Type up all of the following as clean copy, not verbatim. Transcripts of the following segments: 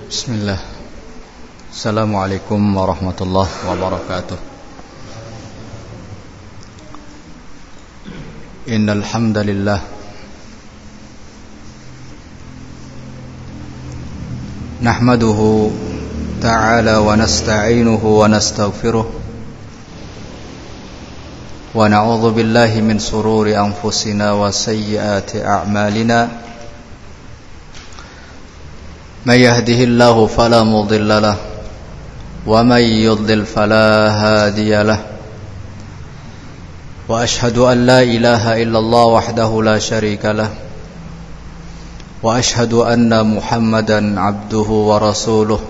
Bismillah. Assalamualaikum warahmatullahi wabarakatuh. Innal hamdalillah nahmaduhu ta'ala wa nasta'inuhu wa nastaghfiruh wa na'udzu billahi min sururi anfusina wa sayyiati a'malina. من يهده الله فلا مضل له ومن يضلل فلا هادي له وأشهد أن لا إله إلا الله وحده لا شريك له وأشهد أن محمدا عبده ورسوله.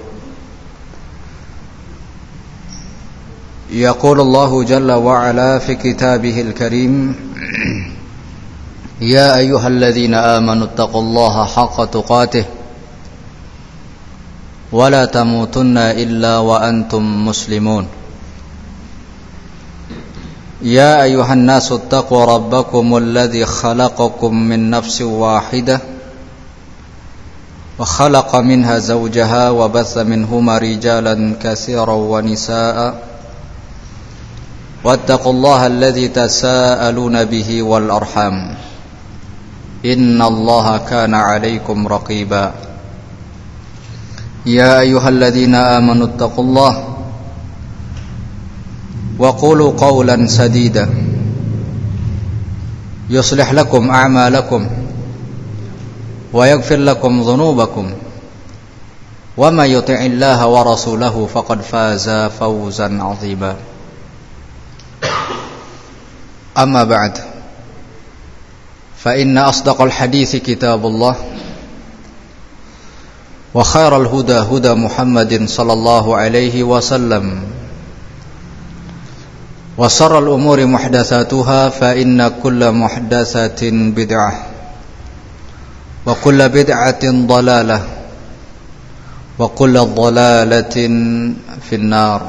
يقول الله جل وعلا في كتابه الكريم يا أيها الذين آمنوا اتقوا الله حق تقاته ولا تموتن إلا وأنتم مسلمون. يا أيها الناس اتقوا ربكم الذي خلقكم من نفس واحدة وخلق منها زوجها وبث منهما رجالا كثيرا ونساء واتقوا الله الذي تساءلون به والأرحام إن الله كان عليكم رقيبا. يا أيها الذين آمنوا اتقوا الله وقولوا قولا سديدا يصلح لكم أعمالكم ويغفر لكم ذنوبكم وما يطع الله ورسوله فقد فاز فوزا عظيما. أما بعد فإن أصدق الحديث كتاب الله وخير الهدى هدى محمد صلى الله عليه وسلم وشر الأمور محدثاتها فإن كل محدثة بدعة وكل بدعة ضلالة وكل ضلالة في النار.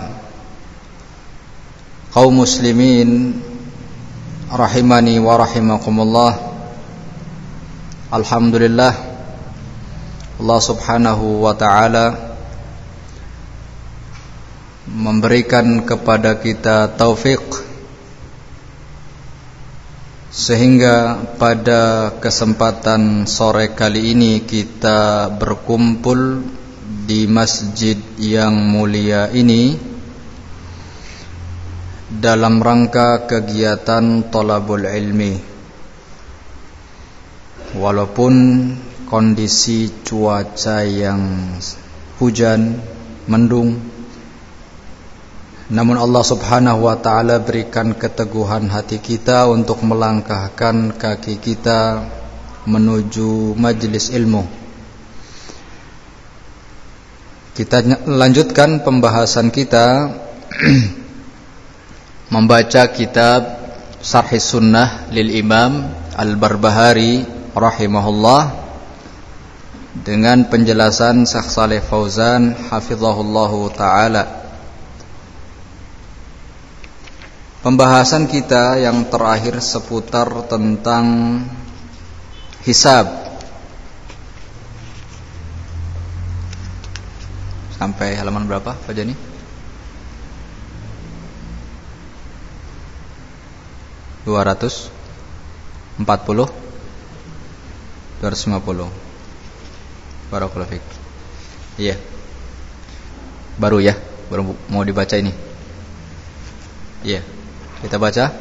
Kaum muslimin rahimani wa rahimakumullah. Alhamdulillah, Allah subhanahu wa ta'ala memberikan kepada kita taufik sehingga pada kesempatan sore kali ini kita berkumpul di masjid yang mulia ini dalam rangka kegiatan thalabul ilmi. Walaupun kondisi cuaca yang hujan, mendung, namun Allah subhanahu wa ta'ala berikan keteguhan hati kita untuk melangkahkan kaki kita menuju majlis ilmu. Kita lanjutkan pembahasan kita membaca kitab Syarhis Sunnah lil Imam Al-Barbahari rahimahullah dengan penjelasan Syekh Shalih Fauzan hafizahullahu ta'ala. Pembahasan kita yang terakhir seputar tentang hisab. Sampai halaman berapa Pak Jani? 240 250. Barakallahu fiik. Iya. Baru mau dibaca ini. Iya. Kita baca.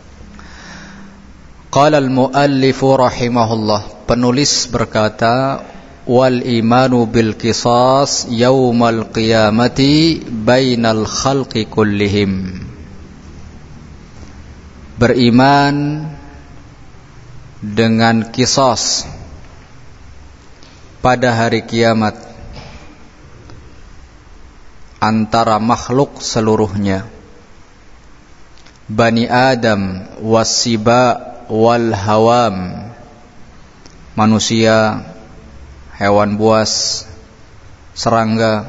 Qala al-muallif rahimahullah. Penulis berkata, wal imanu bil qisas yaumal qiyamati bainal khalqi kullihim. Beriman dengan qisas pada hari kiamat antara makhluk seluruhnya, Bani Adam wasiba wal hawam, manusia, hewan buas, serangga,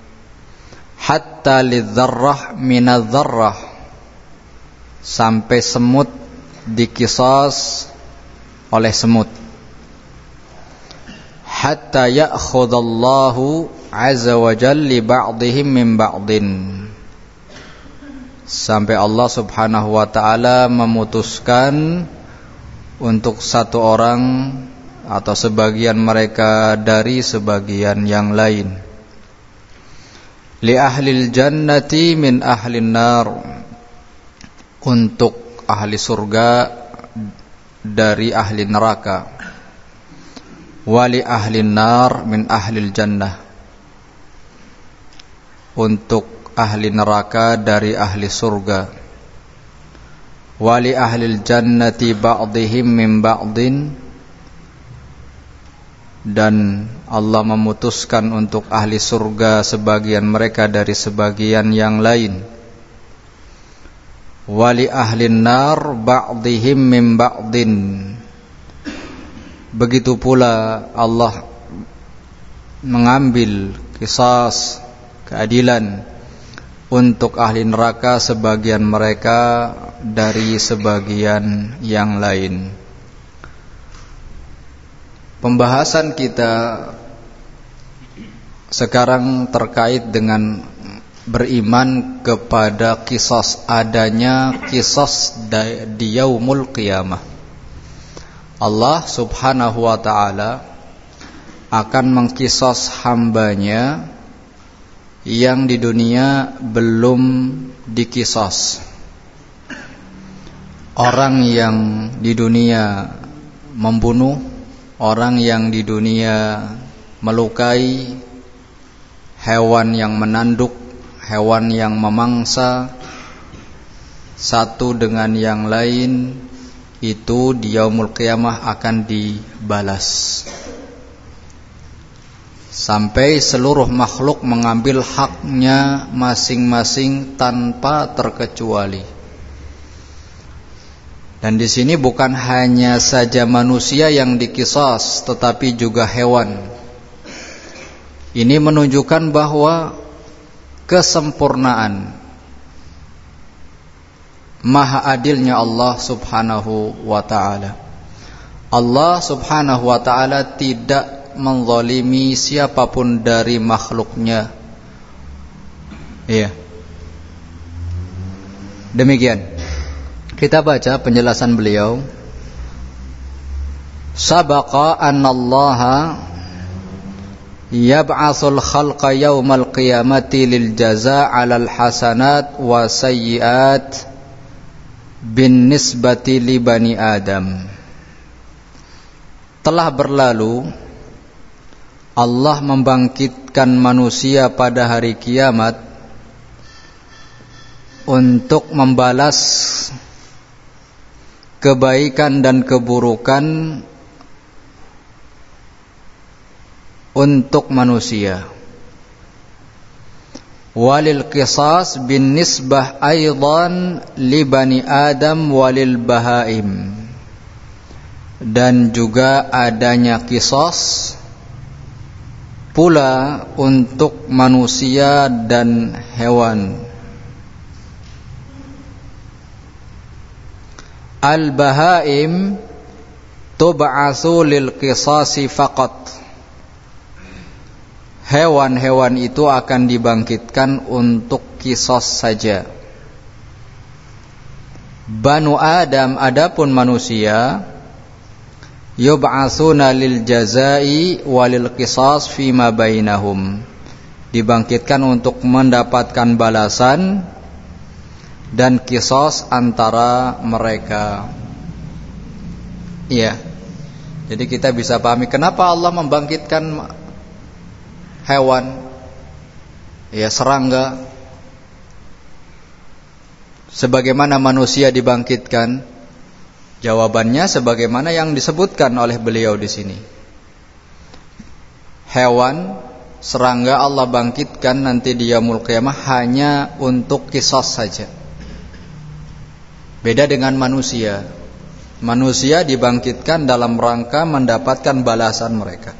hatta lidzarrah minadzarrah, sampai semut dikisas oleh semut, hatta ya'khudallahu azza wa jalla li ba'dihim min ba'din, sampai Allah subhanahu wa ta'ala memutuskan untuk satu orang atau sebagian mereka dari sebagian yang lain. Li ahlil jannati min ahlin nar, untuk ahli surga dari ahli neraka. Wali ahlin nar min ahlil jannah, untuk ahli neraka dari ahli surga. Wali ahlil jannati ba'dihim min ba'din, dan Allah memutuskan untuk ahli surga sebagian mereka dari sebagian yang lain. Wali ahlin nar ba'dihim min ba'din, begitu pula Allah mengambil qisas, keadilan, untuk ahli neraka sebagian mereka dari sebagian yang lain. Pembahasan kita sekarang terkait dengan beriman kepada qisas, adanya qisas di yaumul qiyamah. Allah subhanahu wa ta'ala akan mengqisas hambanya yang di dunia belum diqisas. Orang yang di dunia membunuh, orang yang di dunia melukai, hewan yang menanduk, hewan yang memangsa satu dengan yang lain, itu di yaumul qiyamah akan dibalas, sampai seluruh makhluk mengambil haknya masing-masing tanpa terkecuali. Dan di sini bukan hanya saja manusia yang diqisas, tetapi juga hewan. Ini menunjukkan bahwa kesempurnaan, maha adilnya Allah subhanahu wa ta'ala. Allah subhanahu wa ta'ala tidak menzalimi siapapun dari makhluknya. Iya. Demikian. Kita baca penjelasan beliau. Sabaqa annallaha yab'atsul khalqa yaumal qiyamati lil jazaa 'alal hasanat wa sayyi'at bin nisbati li bani Adam. Telah berlalu Allah membangkitkan manusia pada hari kiamat untuk membalas kebaikan dan keburukan untuk manusia. Walil qisas bin nisbah aidan li bani Adam walil bahaim, dan juga adanya qisas pula untuk manusia dan hewan. Al-bahaim tub'atsu lil qisasi faqat, hewan-hewan itu akan dibangkitkan untuk qisas saja. Banu Adam, adapun manusia, yub'atsuna lil jazai walil qisas fima bainahum, dibangkitkan untuk mendapatkan balasan dan qisas antara mereka. Iya. Jadi kita bisa pahami kenapa Allah membangkitkan hewan, ya, serangga, sebagaimana manusia dibangkitkan. Jawabannya sebagaimana yang disebutkan oleh beliau di sini. Hewan, serangga Allah bangkitkan nanti di yaumul qiyamah hanya untuk qisas saja. Beda dengan manusia. Manusia dibangkitkan dalam rangka mendapatkan balasan mereka.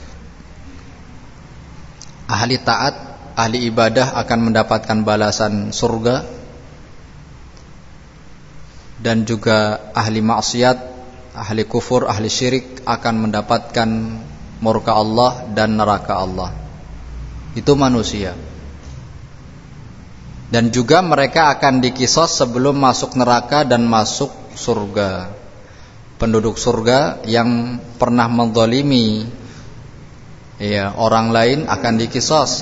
Ahli taat, ahli ibadah akan mendapatkan balasan surga, dan juga ahli maksiat, ahli kufur, ahli syirik akan mendapatkan murka Allah dan neraka Allah. Itu manusia. Dan juga mereka akan dikisos sebelum masuk neraka dan masuk surga. Penduduk surga yang pernah menzalimi orang lain akan dikisos.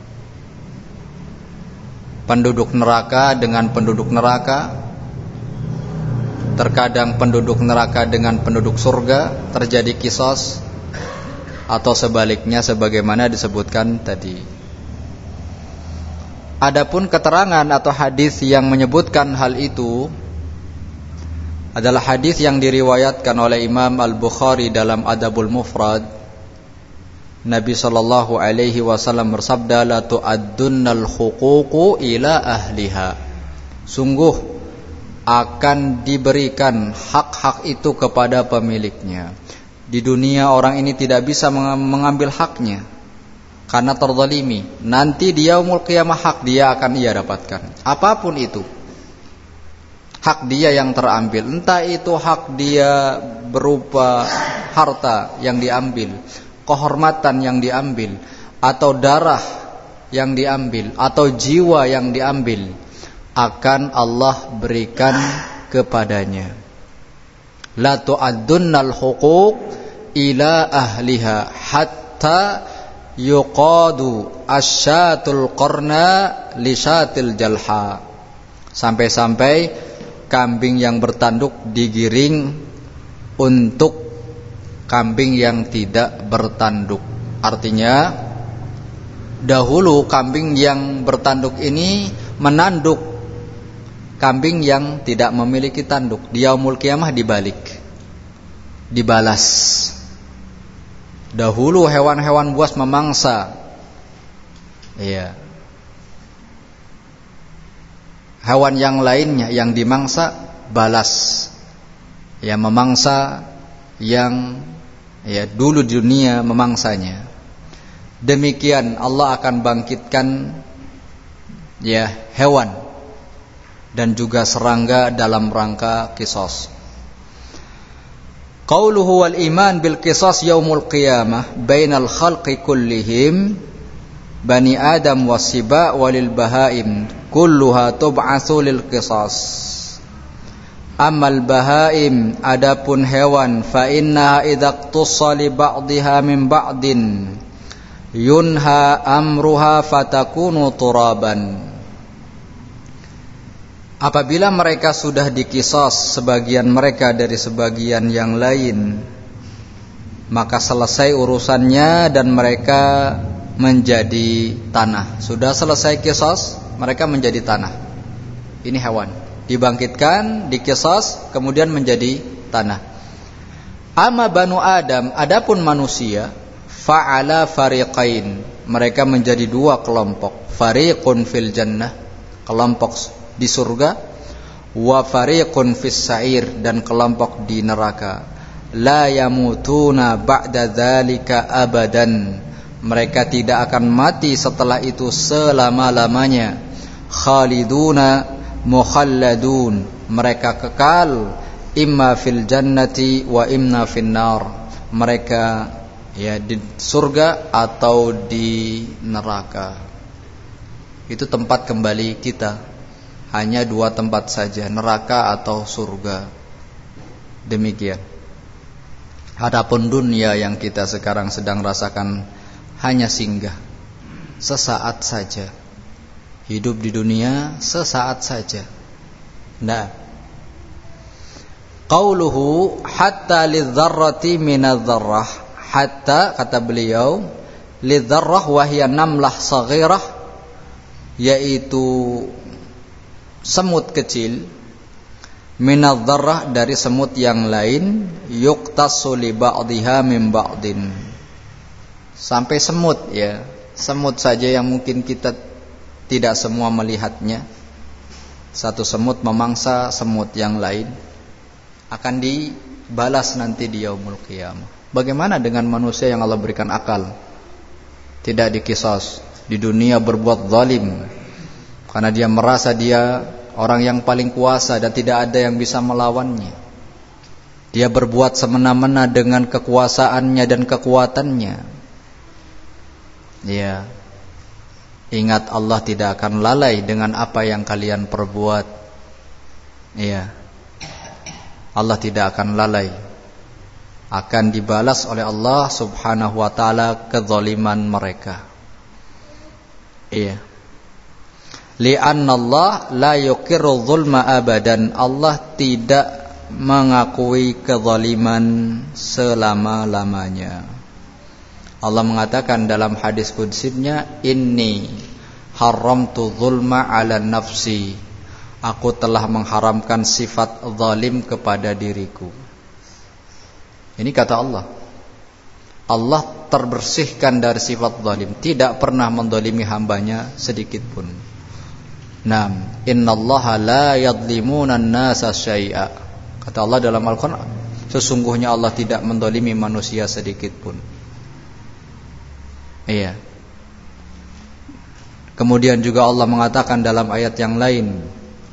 Penduduk neraka dengan penduduk neraka. Terkadang penduduk neraka dengan penduduk surga terjadi kisos, atau sebaliknya sebagaimana disebutkan tadi. Adapun keterangan atau hadis yang menyebutkan hal itu adalah hadis yang diriwayatkan oleh Imam Al-Bukhari dalam Adabul Mufrad. Nabi sallallahu alaihi wasallam bersabda, la tu'addunnal huququ ila ahliha. Sungguh akan diberikan hak-hak itu kepada pemiliknya. Di dunia orang ini tidak bisa mengambil haknya karena terzalimi. Nanti di yaumul qiyamah hak dia akan ia dapatkan. Apapun itu, hak dia yang terambil. Entah itu hak dia berupa harta yang diambil, kehormatan yang diambil, atau darah yang diambil, atau jiwa yang diambil, akan Allah berikan kepadanya. La tu'addunnal huquq ila ahliha hatta yuqadu asyatul qarna li syatil jalha. Sampai-sampai kambing yang bertanduk digiring untuk kambing yang tidak bertanduk. Artinya dahulu kambing yang bertanduk ini menanduk kambing yang tidak memiliki tanduk. Di yaumul qiyamah dibalik, dibalas. Dahulu hewan-hewan buas memangsa, hewan yang lainnya yang dimangsa balas, memangsa yang dulu di dunia memangsanya. Demikian Allah akan bangkitkan hewan dan juga serangga dalam rangka qisas. Qauluhu wal iman bil qisas yaumul qiyamah bainal khalqi kullihim bani adam wasiba walil bahaim kulluha tub'atsu lil qisas. Amal bahaim, adapun hewan, fa innaha idza qtussa li ba'dihha min ba'din yunha amruha fatakunu turaban. Apabila mereka sudah dikisos sebagian mereka dari sebagian yang lain, maka selesai urusannya dan mereka menjadi tanah. Sudah selesai kisos, mereka menjadi tanah. Ini hewan dibangkitkan, dikisos, kemudian menjadi tanah. Amma banu Adam, adapun manusia, fa'ala fariqain, mereka menjadi dua kelompok. Fariqun fil jannah, kelompok di surga, wa fariqun fis sa'ir, dan kelompok di neraka. La yamutuna ba'da dzalika abadan, mereka tidak akan mati setelah itu selama-lamanya. Khaliduna mukhalladun, mereka kekal imma fil jannati wa imma fin nar, mereka di surga atau di neraka. Itu tempat kembali kita. Hanya dua tempat saja, neraka atau surga. Demikian. Adapun dunia yang kita sekarang sedang rasakan hanya singgah, sesaat saja. Hidup di dunia sesaat saja. Nah, qauluhu hatta lidzarrati minadz-dzarrah, hatta kata beliau lidzarrah wa hiya namlah saghirah, yaitu semut kecil, minadz-dzarrah dari semut yang lain, yuqtasu li ba'dihha min ba'din, sampai semut semut saja yang mungkin kita tidak semua melihatnya. Satu semut memangsa semut yang lain, akan dibalas nanti di yaumul qiyamah. Bagaimana dengan manusia yang Allah berikan akal, tidak dikisos, di dunia berbuat zalim karena dia merasa dia orang yang paling kuasa dan tidak ada yang bisa melawannya. Dia berbuat semena-mena dengan kekuasaannya dan kekuatannya. Ingat, Allah tidak akan lalai dengan apa yang kalian perbuat. Iya. Allah tidak akan lalai. Akan dibalas oleh Allah Subhanahu wa taala kezaliman mereka. Iya. Li'anna Allah la yuqirru dzulma abadan. Allah tidak mengakui kezaliman selama-lamanya. Allah mengatakan dalam hadis qudsinya, inni haramtu dzulma 'ala nafsi. Aku telah mengharamkan sifat zalim kepada diriku. Ini kata Allah. Allah terbersihkan dari sifat zalim, tidak pernah menzalimi hambanya sedikit pun. Naam, innallaha la yadhlimuna an-nasa syai'a. Kata Allah dalam Al-Qur'an, sesungguhnya Allah tidak menzalimi manusia sedikit pun. Iya. Kemudian juga Allah mengatakan dalam ayat yang lain,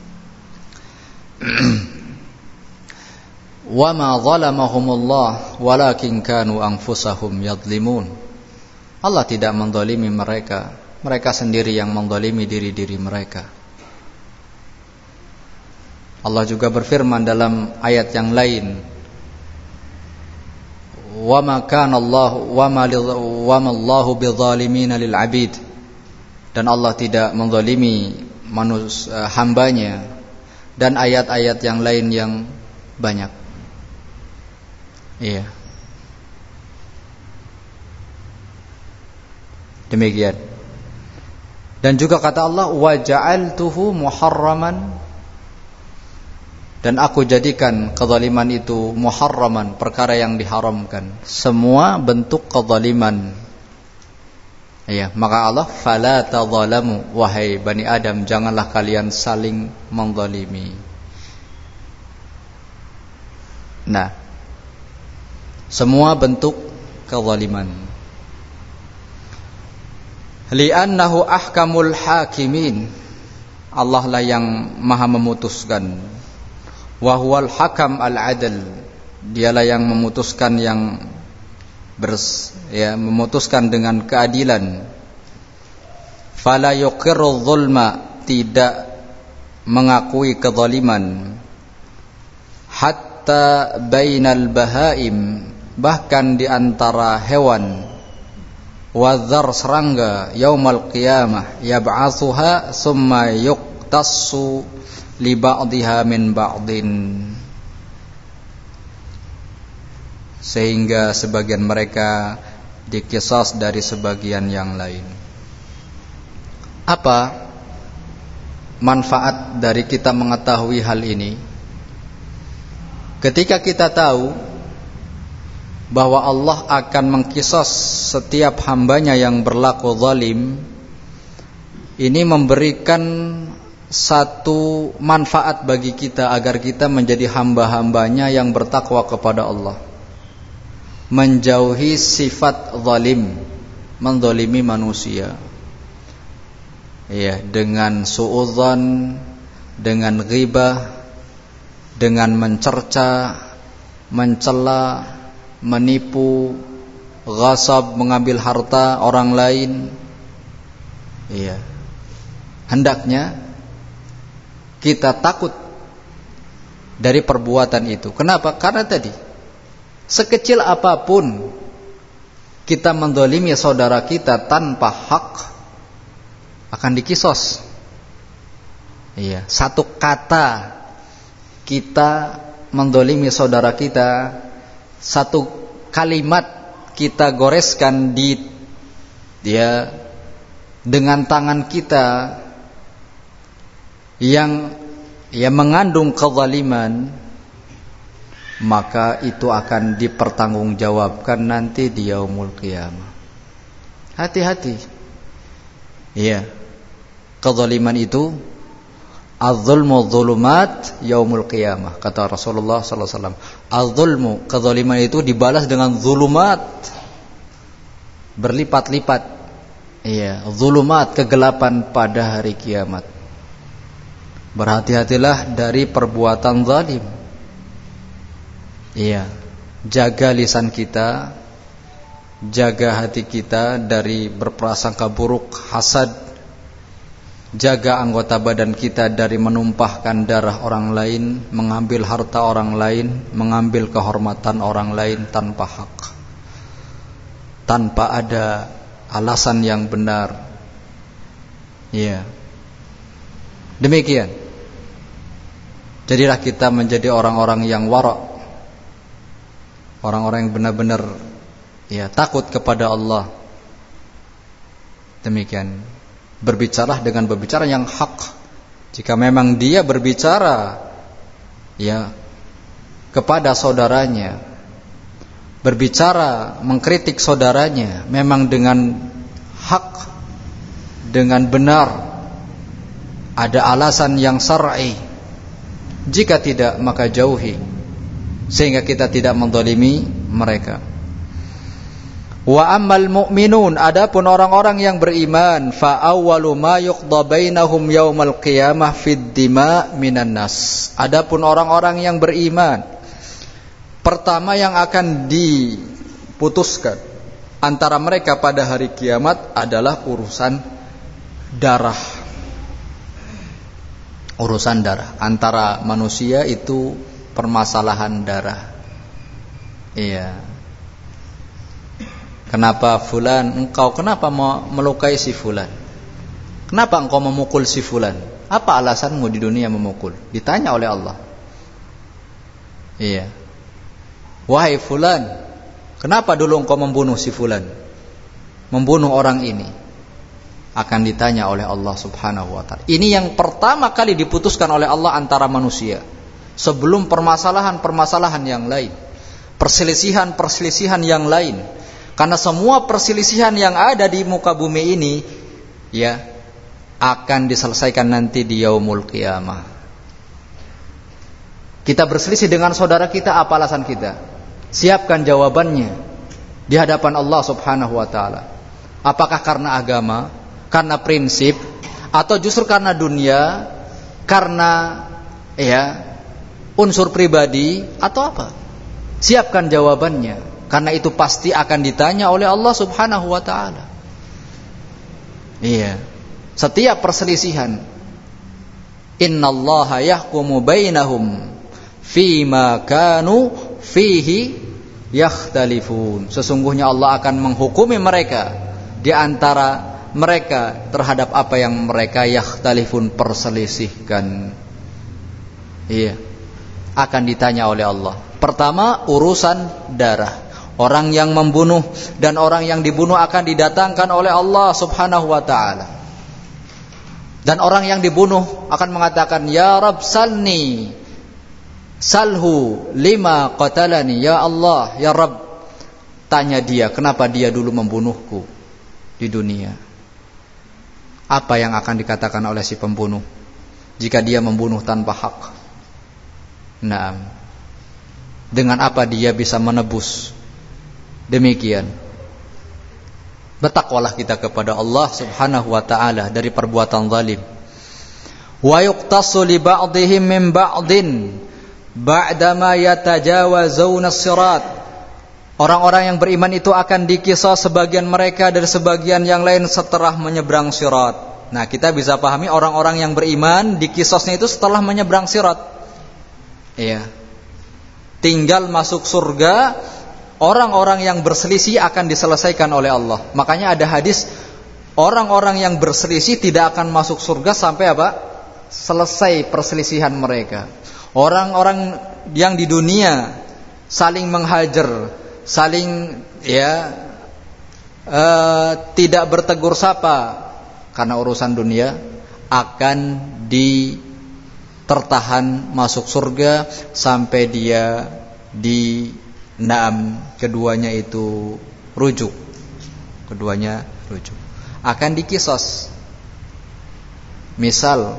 wa ma zalamahumullah walakin kanu anfusahum yadhlimun. Allah tidak menzalimi mereka, mereka sendiri yang menzalimi diri-diri mereka. Allah juga berfirman dalam ayat yang lain, wa ma kana Allah wa ma Allahu bidzalimin lil 'abid. Dan Allah tidak menzalimi hambanya, dan ayat-ayat yang lain yang banyak. Iya. Demikian. Dan juga kata Allah, wa ja'altuhu muharraman. Dan aku jadikan kezaliman itu muharraman, perkara yang diharamkan. Semua bentuk kezaliman. Ya, maka Allah, fala tadzalamu, wahai Bani Adam, janganlah kalian saling menzalimi. Nah, semua bentuk kezaliman. Li'annahu ahkamul hakimin. Allah lah yang maha memutuskan. Wa huwal hakam al-adl. Dialah yang memutuskan memutuskan dengan keadilan. Fala yuqirru dzulma, tidak mengakui kezaliman. Hatta bainal bahaim, bahkan di antara hewan. Wadzar, serangga, yaumal qiyamah yab'atsuha summa yuqtassu li ba'dihha min ba'din. Sehingga sebagian mereka dikisas dari sebagian yang lain. Apa manfaat dari kita mengetahui hal ini? Ketika kita tahu bahwa Allah akan mengkisas setiap hambanya yang berlaku zalim, ini memberikan satu manfaat bagi kita agar kita menjadi hamba-hambanya yang bertakwa kepada Allah, menjauhi sifat zalim, menzalimi manusia. Ya, dengan suudzon, dengan ghibah, dengan mencerca, mencela, menipu, ghasab, mengambil harta orang lain. Iya. Hendaknya kita takut dari perbuatan itu. Kenapa? Karena tadi, sekecil apapun kita menzalimi saudara kita tanpa hak, akan dikisos. Iya, satu kata kita menzalimi saudara kita, satu kalimat kita goreskan dia dengan tangan kita yang mengandung kezaliman, maka itu akan dipertanggungjawabkan nanti di yaumul qiyamah. Hati-hati. Iya. Kezaliman itu az-zulmu dzulumat yaumul qiyamah, kata Rasulullah sallallahu alaihi wasallam. Az-zulmu, kezaliman itu dibalas dengan zulumat, berlipat-lipat. Iya, zulumat, kegelapan pada hari kiamat. Berhati-hatilah dari perbuatan zalim. Iya, jaga lisan kita, jaga hati kita dari berprasangka buruk, hasad, jaga anggota badan kita dari menumpahkan darah orang lain, mengambil harta orang lain, mengambil kehormatan orang lain tanpa hak, tanpa ada alasan yang benar. Ya, demikian. Jadilah kita menjadi orang-orang yang wara', orang-orang yang benar-benar takut kepada Allah. Demikian. Berbicaralah dengan berbicara yang hak. Jika memang dia berbicara kepada saudaranya, berbicara mengkritik saudaranya, memang dengan hak, dengan benar, ada alasan yang syar'i. Jika tidak, maka jauhi, sehingga kita tidak menzalimi mereka. Wa ammal mu'minun, adapun orang-orang yang beriman, fa awwalu ma yuqda bainahum yaumal qiyamah fid dima minan nas. Adapun orang-orang yang beriman, pertama yang akan diputuskan antara mereka pada hari kiamat adalah urusan darah. Urusan darah antara manusia itu permasalahan darah. Iya. Kenapa fulan, engkau kenapa mau melukai si fulan? Kenapa engkau memukul si fulan? Apa alasanmu di dunia memukul? Ditanya oleh Allah. Iya. Wahai fulan, kenapa dulu engkau membunuh si fulan? Membunuh orang ini. Akan ditanya oleh Allah Subhanahu wa ta'ala. Ini yang pertama kali diputuskan oleh Allah antara manusia, sebelum permasalahan-permasalahan yang lain, perselisihan-perselisihan yang lain. Karena semua perselisihan yang ada di muka bumi ini akan diselesaikan nanti di yaumul qiyamah. Kita berselisih dengan saudara kita, apa alasan kita? Siapkan jawabannya di hadapan Allah Subhanahu wa ta'ala. Apakah karena agama, karena prinsip, atau justru karena dunia, karena unsur pribadi, atau apa? Siapkan jawabannya. Karena itu pasti akan ditanya oleh Allah Subhanahu wa ta'ala. Iya. Setiap perselisihan, innallaha yahkumu bainahum fima kanu fihi yakhtalifun. Sesungguhnya Allah akan menghukumi mereka di antara mereka terhadap apa yang mereka yakhtalifun, perselisihkan. Iya. Akan ditanya oleh Allah. Pertama, urusan darah. Orang yang membunuh dan orang yang dibunuh akan didatangkan oleh Allah Subhanahu wa ta'ala. Dan orang yang dibunuh akan mengatakan, Ya Rabb salni, salhu lima qatalani. Ya Allah, Ya Rabb, tanya dia, kenapa dia dulu membunuhku di dunia. Apa yang akan dikatakan oleh si pembunuh jika dia membunuh tanpa hak? Naam. Dengan apa dia bisa menebus? Demikian. Bertakwalah kita kepada Allah Subhanahu wa ta'ala dari perbuatan zalim. Wa yuqtasu li ba'dihim min ba'din ba'dama yatajawazuna as-sirat. Orang-orang yang beriman itu akan dikisah sebagian mereka dari sebagian yang lain setelah menyeberang sirat. Nah, kita bisa pahami orang-orang yang beriman dikisahnya itu setelah menyeberang sirat. Iya. Tinggal masuk surga. Orang-orang yang berselisih akan diselesaikan oleh Allah. Makanya ada hadis, orang-orang yang berselisih tidak akan masuk surga sampai apa? Selesai perselisihan mereka. Orang-orang yang di dunia saling menghajar, saling tidak bertegur sapa karena urusan dunia, akan ditertahan masuk surga sampai dia keduanya itu rujuk. Keduanya rujuk. Akan dikisos. Misal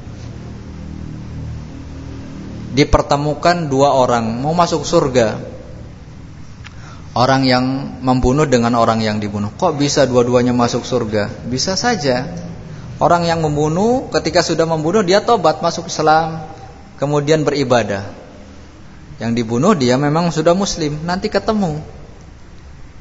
dipertemukan dua orang mau masuk surga. Orang yang membunuh dengan orang yang dibunuh. Kok bisa dua-duanya masuk surga? Bisa saja. Orang yang membunuh ketika sudah membunuh dia tobat masuk Islam, kemudian beribadah. Yang dibunuh dia memang sudah muslim, nanti ketemu.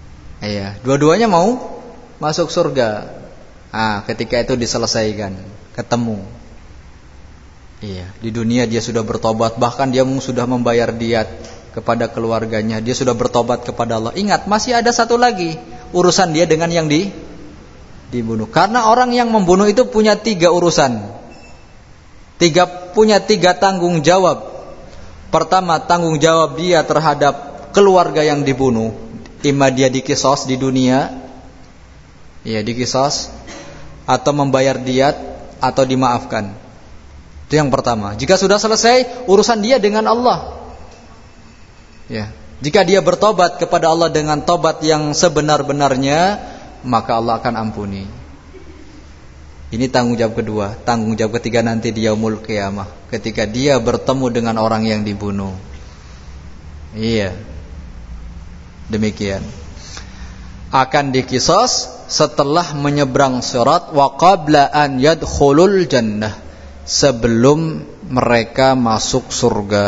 Iya, dua-duanya mau masuk surga. Ketika itu diselesaikan. ketemu. Iya, di dunia dia sudah bertobat, bahkan dia sudah membayar diat kepada keluarganya, dia sudah bertobat kepada Allah. Ingat, masih ada satu lagi urusan dia dengan yang dibunuh. Karena orang yang membunuh itu punya 3 urusan. Punya 3 tanggung jawab. Pertama, tanggung jawab dia terhadap keluarga yang dibunuh. Ima dia dikisos di dunia, ya dikisos, atau membayar diat, atau dimaafkan. Itu yang pertama. Jika sudah selesai, urusan dia dengan Allah. Ya. Jika dia bertobat kepada Allah dengan tobat yang sebenar-benarnya, maka Allah akan ampuni. Ini tanggung jawab kedua. Tanggung jawab ketiga nanti di yaumul qiyamah, ketika dia bertemu dengan orang yang dibunuh. Iya. Demikian. Akan dikisos setelah menyeberang sirat, wa qabla an yadkhulul jannah, sebelum mereka masuk surga.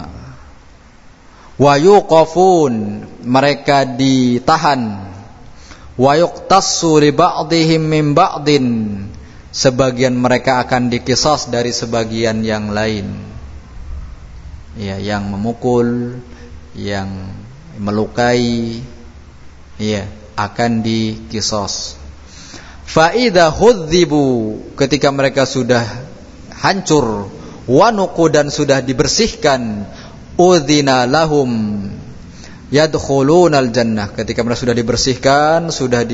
Wa yuqafun, mereka ditahan. Wa yuqtassu li ba'dihim min ba'din, sebagian mereka akan dikisas dari sebagian yang lain. Ya, yang memukul, yang melukai, ya, akan dikisas. Fa idza hudzibu, ketika mereka sudah hancur, wanuqu, dan sudah dibersihkan, udzina lahum yadkhulunal jannah, ketika mereka sudah dibersihkan, sudah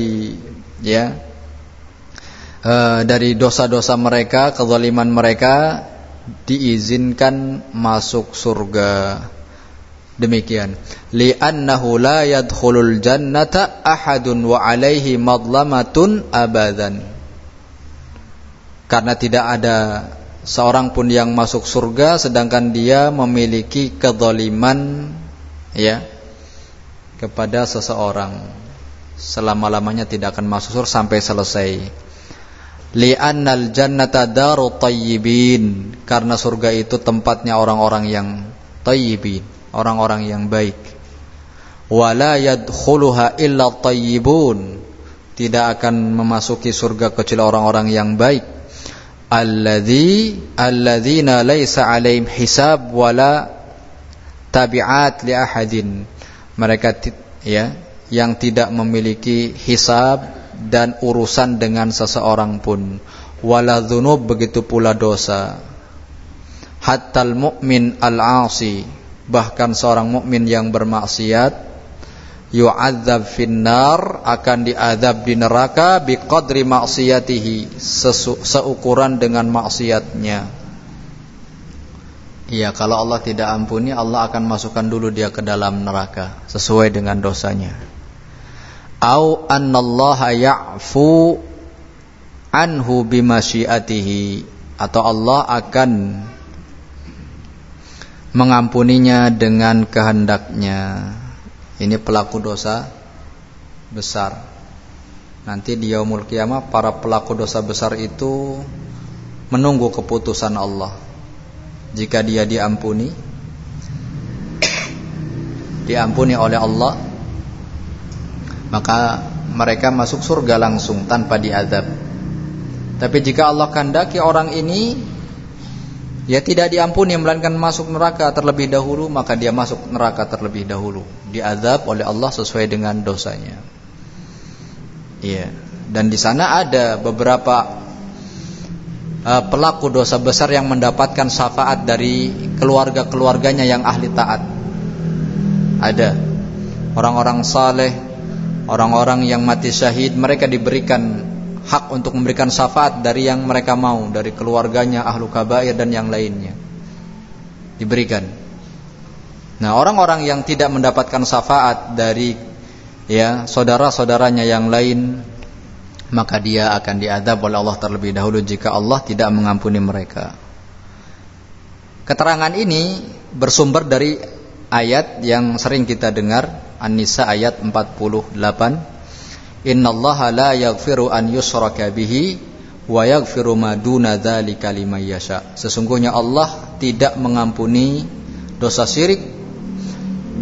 dari dosa-dosa mereka, kezaliman mereka, diizinkan masuk surga. Demikian, li'annahu la yadkhulul jannata ahadun wa alaihi madlamatun abadan, karena tidak ada seorang pun yang masuk surga sedangkan dia memiliki kezaliman, ya, kepada seseorang, selama-lamanya tidak akan masuk surga sampai selesai. Li'annal jannata daru tayyibin, karena surga itu tempatnya orang-orang yang tayyibin, orang-orang yang baik. Wala yadkhuluha illa tayyibun, tidak akan memasuki surga kecuali orang-orang yang baik. Alladzina laisa alaihim hisab wala tabi'at li ahadin, mereka yang tidak memiliki hisab dan urusan dengan seseorang pun. Wala dzunub, begitu pula dosa. Hattal mu'min al-'asi, bahkan seorang mukmin yang bermaksiat, yu'adzab finnar, akan diazab di neraka, biqadri maksiyatihi, seukuran dengan maksiatnya. Iya, kalau Allah tidak ampuni, Allah akan masukkan dulu dia ke dalam neraka sesuai dengan dosanya. Au annallaha ya'fu anhu bimasyiatihi, atau Allah akan mengampuninya dengan kehendaknya. Ini pelaku dosa besar. Nanti di yaumul qiyamah para pelaku dosa besar itu menunggu keputusan Allah. Jika dia diampuni oleh Allah, maka mereka masuk surga langsung tanpa diazab. Tapi jika Allah kehendaki orang ini tidak diampuni, melainkan masuk neraka terlebih dahulu, maka dia masuk neraka terlebih dahulu, diazab oleh Allah sesuai dengan dosanya. Iya. Dan di sana ada beberapa pelaku dosa besar yang mendapatkan syafaat dari keluarga-keluarganya yang ahli taat. Ada orang-orang saleh, orang-orang yang mati syahid, mereka diberikan hak untuk memberikan syafaat dari yang mereka mau, dari keluarganya, ahlu kabair dan yang lainnya, diberikan. Nah, orang-orang yang tidak mendapatkan syafaat dari saudara-saudaranya yang lain, maka dia akan diazab oleh Allah terlebih dahulu jika Allah tidak mengampuni mereka. Keterangan ini bersumber dari ayat yang sering kita dengar, An-Nisa ayat 48. Innallaha la yaghfiru an yushraka bihi wa yaghfiru ma duna dzalika liman yasha. Sesungguhnya Allah tidak mengampuni dosa syirik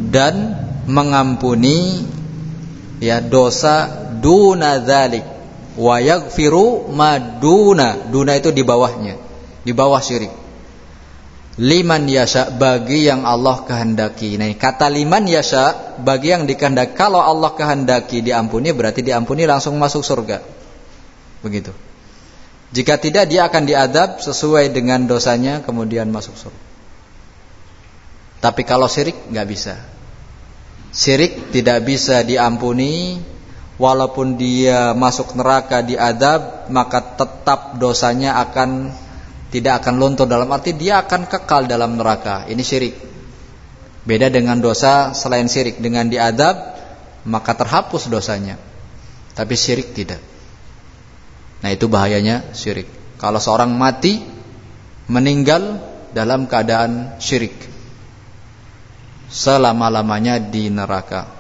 dan mengampuni dosa duna dzalik, wa yaghfiru maduna, duna itu di bawahnya, di bawah syirik. Liman yasha, bagi yang Allah kehendaki. Nah, kata liman yasha, bagi yang dikehendaki. Kalau Allah kehendaki diampuni, berarti diampuni langsung masuk surga. Begitu. Jika tidak, dia akan diadab sesuai dengan dosanya, kemudian masuk surga. Tapi kalau syirik nggak bisa. Syirik tidak bisa diampuni, walaupun dia masuk neraka diadab, maka tetap dosanya tidak akan luntur, dalam arti dia akan kekal dalam neraka. Ini syirik. Beda dengan dosa selain syirik, dengan diadab maka terhapus dosanya. Tapi syirik tidak. Nah, itu bahayanya syirik. Kalau seorang mati, meninggal dalam keadaan syirik, selama-lamanya di neraka.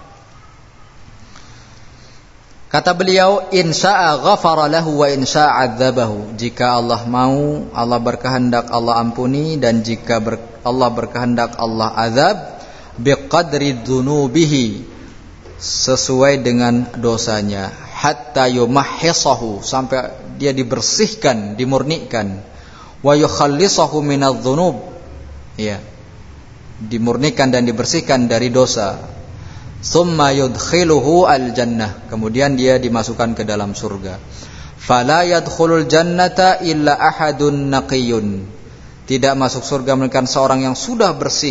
Kata beliau, in syaa ghafara lahu wa in syaa 'adzabahu. Jika Allah mau, Allah berkehendak, Allah ampuni, dan jika Allah berkehendak, Allah azab biqadri dzunubihi, sesuai dengan dosanya, hatta yumahhisahu, sampai dia dibersihkan, dimurnikan, wa yukhallisahu minadz-dzunub, ya, dimurnikan dan dibersihkan dari dosa. Summa yudkhiluhu al-jannah, kemudian dia dimasukkan ke dalam surga. Fala yadkhulul jannata illa ahadun naqiyun, tidak masuk surga melainkan seorang yang sudah bersih.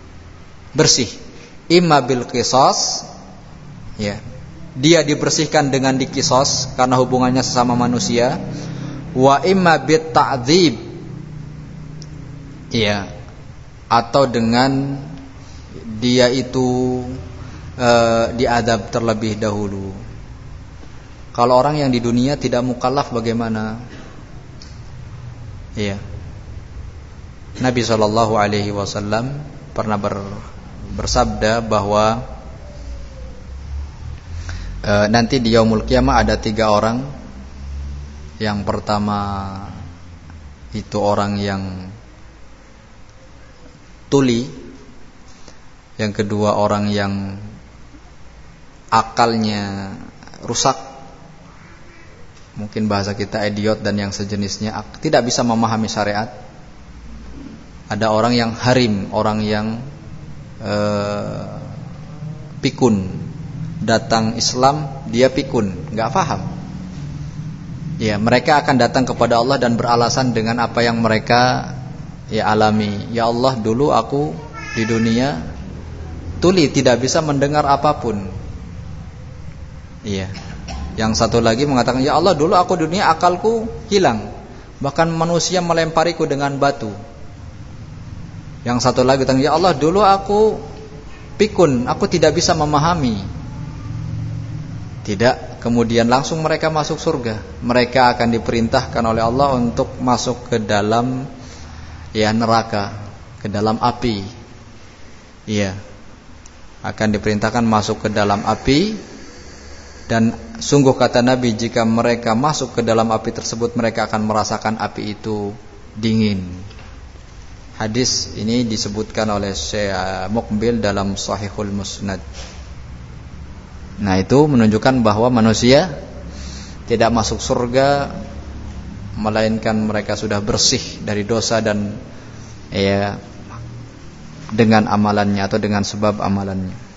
Imma bil qisas, ya, dia dibersihkan dengan dikisos karena hubungannya sesama manusia. Wa imma bit ta'dzib, ya, atau dengan dia itu diadab terlebih dahulu. Kalau orang yang di dunia tidak mukallaf bagaimana? Iya. Nabi SAW pernah bersabda bahwa nanti di yaumul qiyamah ada 3 orang. Yang pertama itu orang yang tuli, yang kedua orang yang akalnya rusak, mungkin bahasa kita idiot dan yang sejenisnya, tidak bisa memahami syariat. Ada orang yang harim, orang yang pikun, datang Islam dia pikun, nggak paham. Ya, mereka akan datang kepada Allah dan beralasan dengan apa yang mereka alami. Ya Allah, dulu aku di dunia tuli, tidak bisa mendengar apapun. Iya. Yang satu lagi mengatakan, ya Allah, dulu aku di dunia akalku hilang, bahkan manusia melempariku dengan batu. Yang satu lagi bilang, ya Allah, dulu aku pikun, aku tidak bisa memahami. Tidak, kemudian langsung mereka masuk surga. Mereka akan diperintahkan oleh Allah untuk masuk ke dalam neraka, ke dalam api. Iya. Akan diperintahkan masuk ke dalam api. Dan sungguh kata Nabi, jika mereka masuk ke dalam api tersebut, mereka akan merasakan api itu dingin. Hadis ini disebutkan oleh Syekh Muqbil dalam Shahihul Musnad. Nah, itu menunjukkan bahwa manusia tidak masuk surga melainkan mereka sudah bersih dari dosa dan dengan amalannya atau dengan sebab amalannya.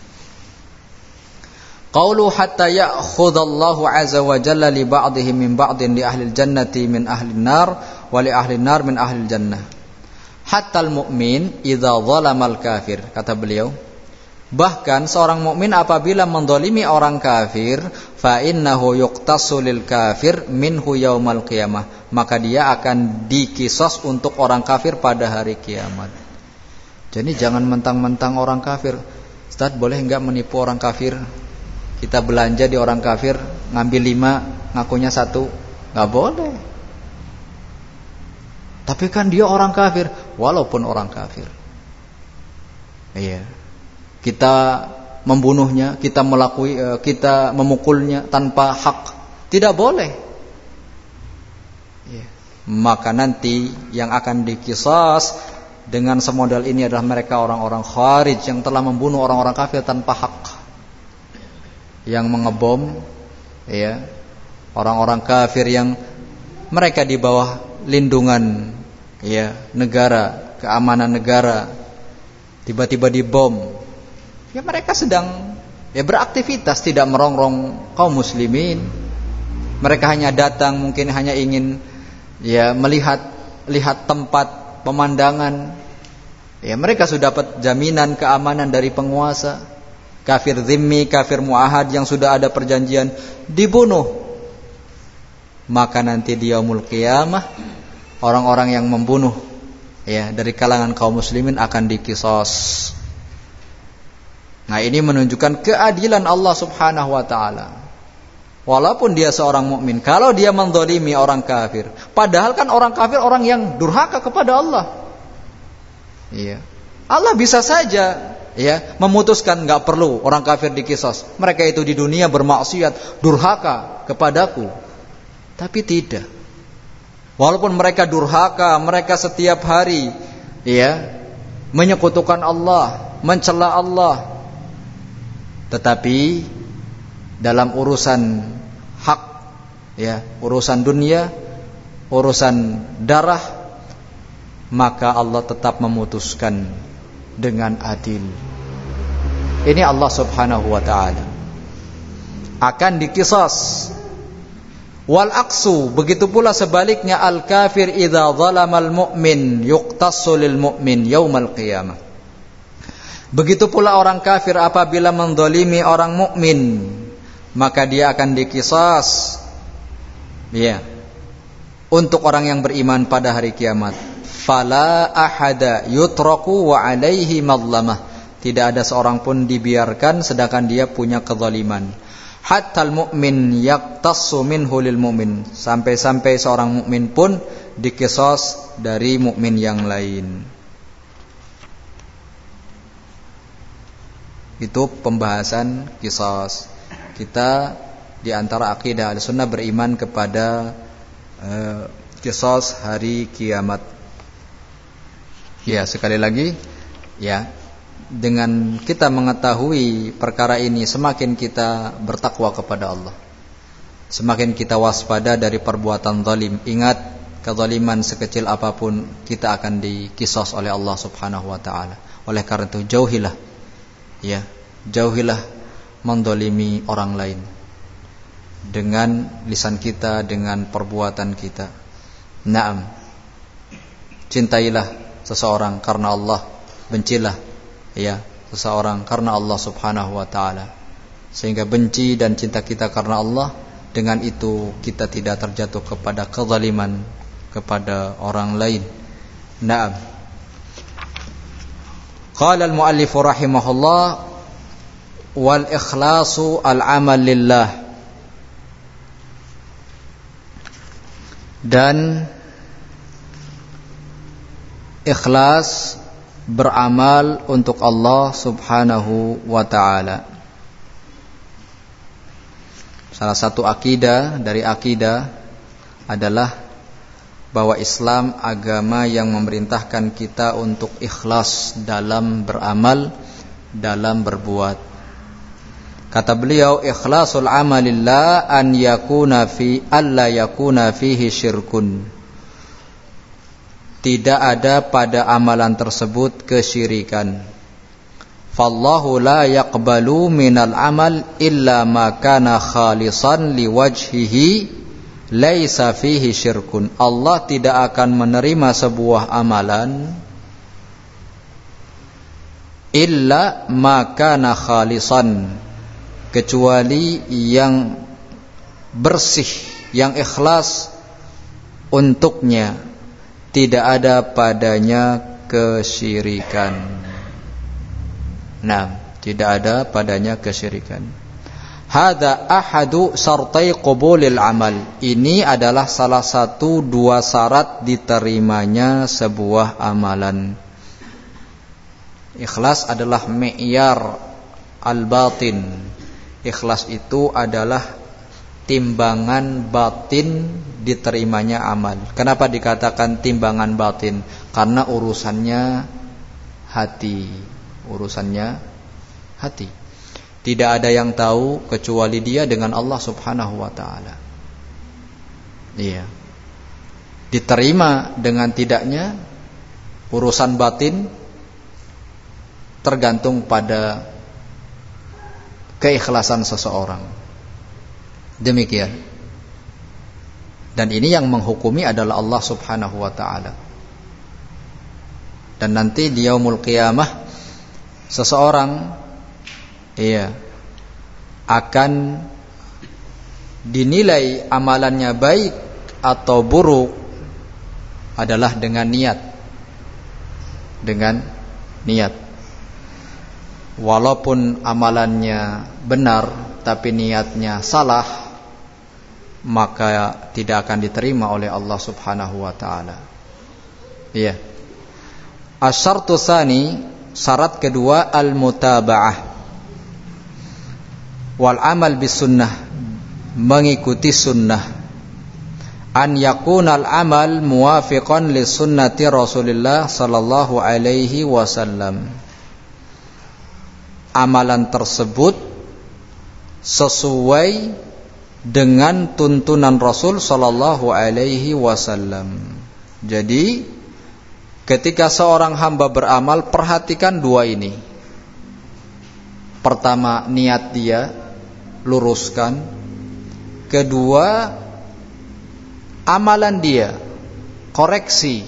Qaulu hatta ya'khudallahu azza wa jalla li ba'dihim min ba'din li ahli jannati min ahli nar wa li ahli nar min ahli jannah. Hatta al-mu'min idza zalama al-kafir, kata beliau, bahkan seorang mukmin apabila mendolimi orang kafir, fa innahu yuqtasu lil kafir minhu yaumal qiyamah, maka dia akan dikisos untuk orang kafir pada hari kiamat. Jadi jangan mentang-mentang orang kafir. Ustaz, boleh enggak menipu orang kafir? Kita belanja di orang kafir, ngambil 5, ngakunya 1, nggak boleh. Tapi kan dia orang kafir, walaupun orang kafir. Iya. Kita membunuhnya, kita memukulnya tanpa hak, tidak boleh. Iya. Maka nanti yang akan dikisas dengan semodal ini adalah mereka orang-orang kharij yang telah membunuh orang-orang kafir tanpa hak, yang mengebom, Orang-orang kafir yang mereka di bawah lindungan ya negara, keamanan negara, tiba-tiba dibom. Ya mereka sedang ya beraktivitas, tidak merongrong kaum muslimin. Mereka hanya datang, mungkin hanya ingin ya lihat tempat pemandangan. Ya mereka sudah dapat jaminan keamanan dari penguasa. Kafir zimmi, kafir muahad yang sudah ada perjanjian dibunuh. Maka nanti di yaumul qiyamah orang-orang yang membunuh ya dari kalangan kaum muslimin akan diqisas. Nah, ini menunjukkan keadilan Allah Subhanahu wa taala. Walaupun dia seorang mukmin, kalau dia menzalimi orang kafir, padahal kan orang kafir orang yang durhaka kepada Allah. Iya. Allah bisa saja ya memutuskan enggak perlu orang kafir diqisas. Mereka itu di dunia bermaksiat, durhaka kepadaku. Tapi tidak. Walaupun mereka durhaka, mereka setiap hari ya menyekutukan Allah, mencela Allah. Tetapi dalam urusan hak ya, urusan dunia, urusan darah, maka Allah tetap memutuskan dengan adil. Ini Allah Subhanahu wa taala akan diqisas. Wal aqsu, begitu pula sebaliknya, al kafir idza zalamal mu'min yuqtassu lil mu'min yaumal qiyamah. Begitu pula orang kafir apabila menzalimi orang mukmin, maka dia akan diqisas ya untuk orang yang beriman pada hari kiamat. Fala ahada yutraku wa alaihi madlamah. Tidak ada seorang pun dibiarkan sedangkan dia punya kezaliman. Hatta al-mu'min yaqtassu minhu lil mu'min. Sampai-sampai seorang mukmin pun diqisas dari mukmin yang lain. Itu pembahasan qisas. Kita di antara akidah Ahlussunnah beriman kepada qisas hari kiamat. Ya, sekali lagi ya, dengan kita mengetahui perkara ini, semakin kita bertakwa kepada Allah, semakin kita waspada dari perbuatan zalim. Ingat, kezaliman sekecil apapun kita akan diqisas oleh Allah Subhanahu wa taala. Oleh karena itu jauhilah ya, jauhilah menzalimi orang lain dengan lisan kita, dengan perbuatan kita. Naam, cintailah seseorang karena Allah, bencilah ya seseorang karena Allah Subhanahu wa taala. Sehingga benci dan cinta kita karena Allah, dengan itu kita tidak terjatuh kepada kezaliman kepada orang lain. Naam. Qala al-muallif rahimahullah wal ikhlasu al-amal lillah. Dan ikhlas beramal untuk Allah Subhanahu wa ta'ala. Salah satu akidah dari akidah adalah bahwa Islam agama yang memerintahkan kita untuk ikhlas dalam beramal, dalam berbuat. Kata beliau, ikhlasul amalillah an yakuna fi alla yakuna fihi syirkun. Tidak ada pada amalan tersebut kesyirikan. Fallahu la yaqbalu minal amal illa ma kana khalisan liwajhihi laisa fihi syirkun. Allah tidak akan menerima sebuah amalan illa ma kana khalisan, kecuali yang bersih, yang ikhlas untuknya, tidak ada padanya kesyirikan. Nah, tidak ada padanya kesyirikan. Hada ahadu syartai qubulil amal. Ini adalah salah satu dua syarat diterimanya sebuah amalan. Ikhlas adalah mi'yar al-batin. Ikhlas itu adalah timbangan batin diterimanya amal. Kenapa dikatakan timbangan batin? Karena urusannya hati. Urusannya hati. Tidak ada yang tahu kecuali dia dengan Allah Subhanahu wa ta'ala. Iya. Diterima dengan tidaknya urusan batin tergantung pada keikhlasan seseorang. Demikian. Dan ini yang menghukumi adalah Allah Subhanahu wa ta'ala. Dan nanti di yaumul qiyamah seseorang akan dinilai amalannya baik atau buruk adalah dengan niat. Dengan niat. Walaupun amalannya benar tapi niatnya salah, maka tidak akan diterima oleh Allah Subhanahu wa ta'ala. Iya. Asyartu tsani, syarat kedua, al-mutaba'ah wal amal bis sunnah, mengikuti sunnah. An yakunal amal muwafiqan li sunnati Rasulillah sallallahu alaihi wasallam. Amalan tersebut sesuai dengan tuntunan Rasul sallallahu alaihi wasallam. Jadi ketika seorang hamba beramal, perhatikan dua ini. Pertama, niat dia luruskan. Kedua, amalan dia koreksi.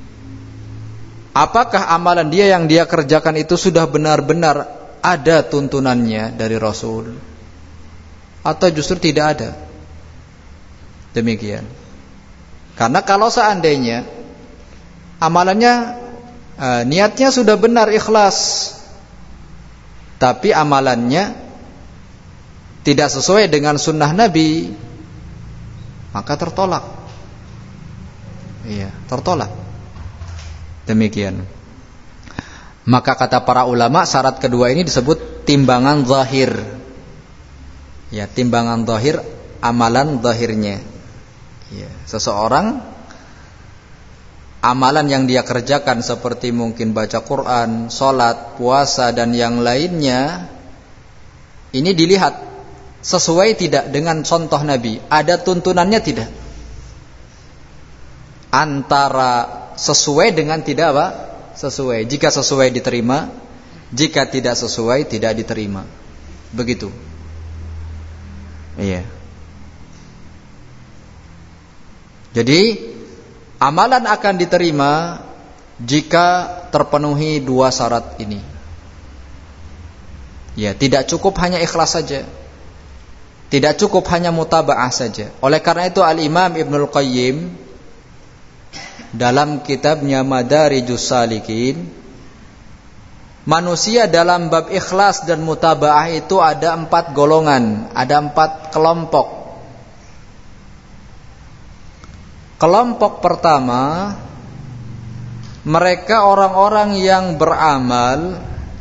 Apakah amalan dia yang dia kerjakan itu sudah benar-benar ada tuntunannya dari Rasul, atau justru tidak ada? Demikian. Karena kalau seandainya amalannya niatnya sudah benar, ikhlas, tapi amalannya tidak sesuai dengan sunnah Nabi, maka tertolak. Iya, tertolak. Demikian. Maka kata para ulama, syarat kedua ini disebut timbangan zahir. Ya, timbangan zahir, amalan zahirnya. Ya, seseorang amalan yang dia kerjakan seperti mungkin baca Quran, sholat, puasa dan yang lainnya, ini dilihat sesuai tidak dengan contoh Nabi, ada tuntunannya tidak. Antara sesuai dengan tidak apa? Sesuai. Jika sesuai diterima, jika tidak sesuai tidak diterima. Begitu. Iya. Jadi amalan akan diterima jika terpenuhi dua syarat ini. Ya, tidak cukup hanya ikhlas saja. Tidak cukup hanya mutaba'ah saja. Oleh karena itu Al-Imam Ibnul Qayyim dalam kitabnya Madarijus Salikin, manusia dalam bab ikhlas dan mutaba'ah itu ada 4 golongan, ada 4 kelompok. Kelompok pertama, mereka orang-orang yang beramal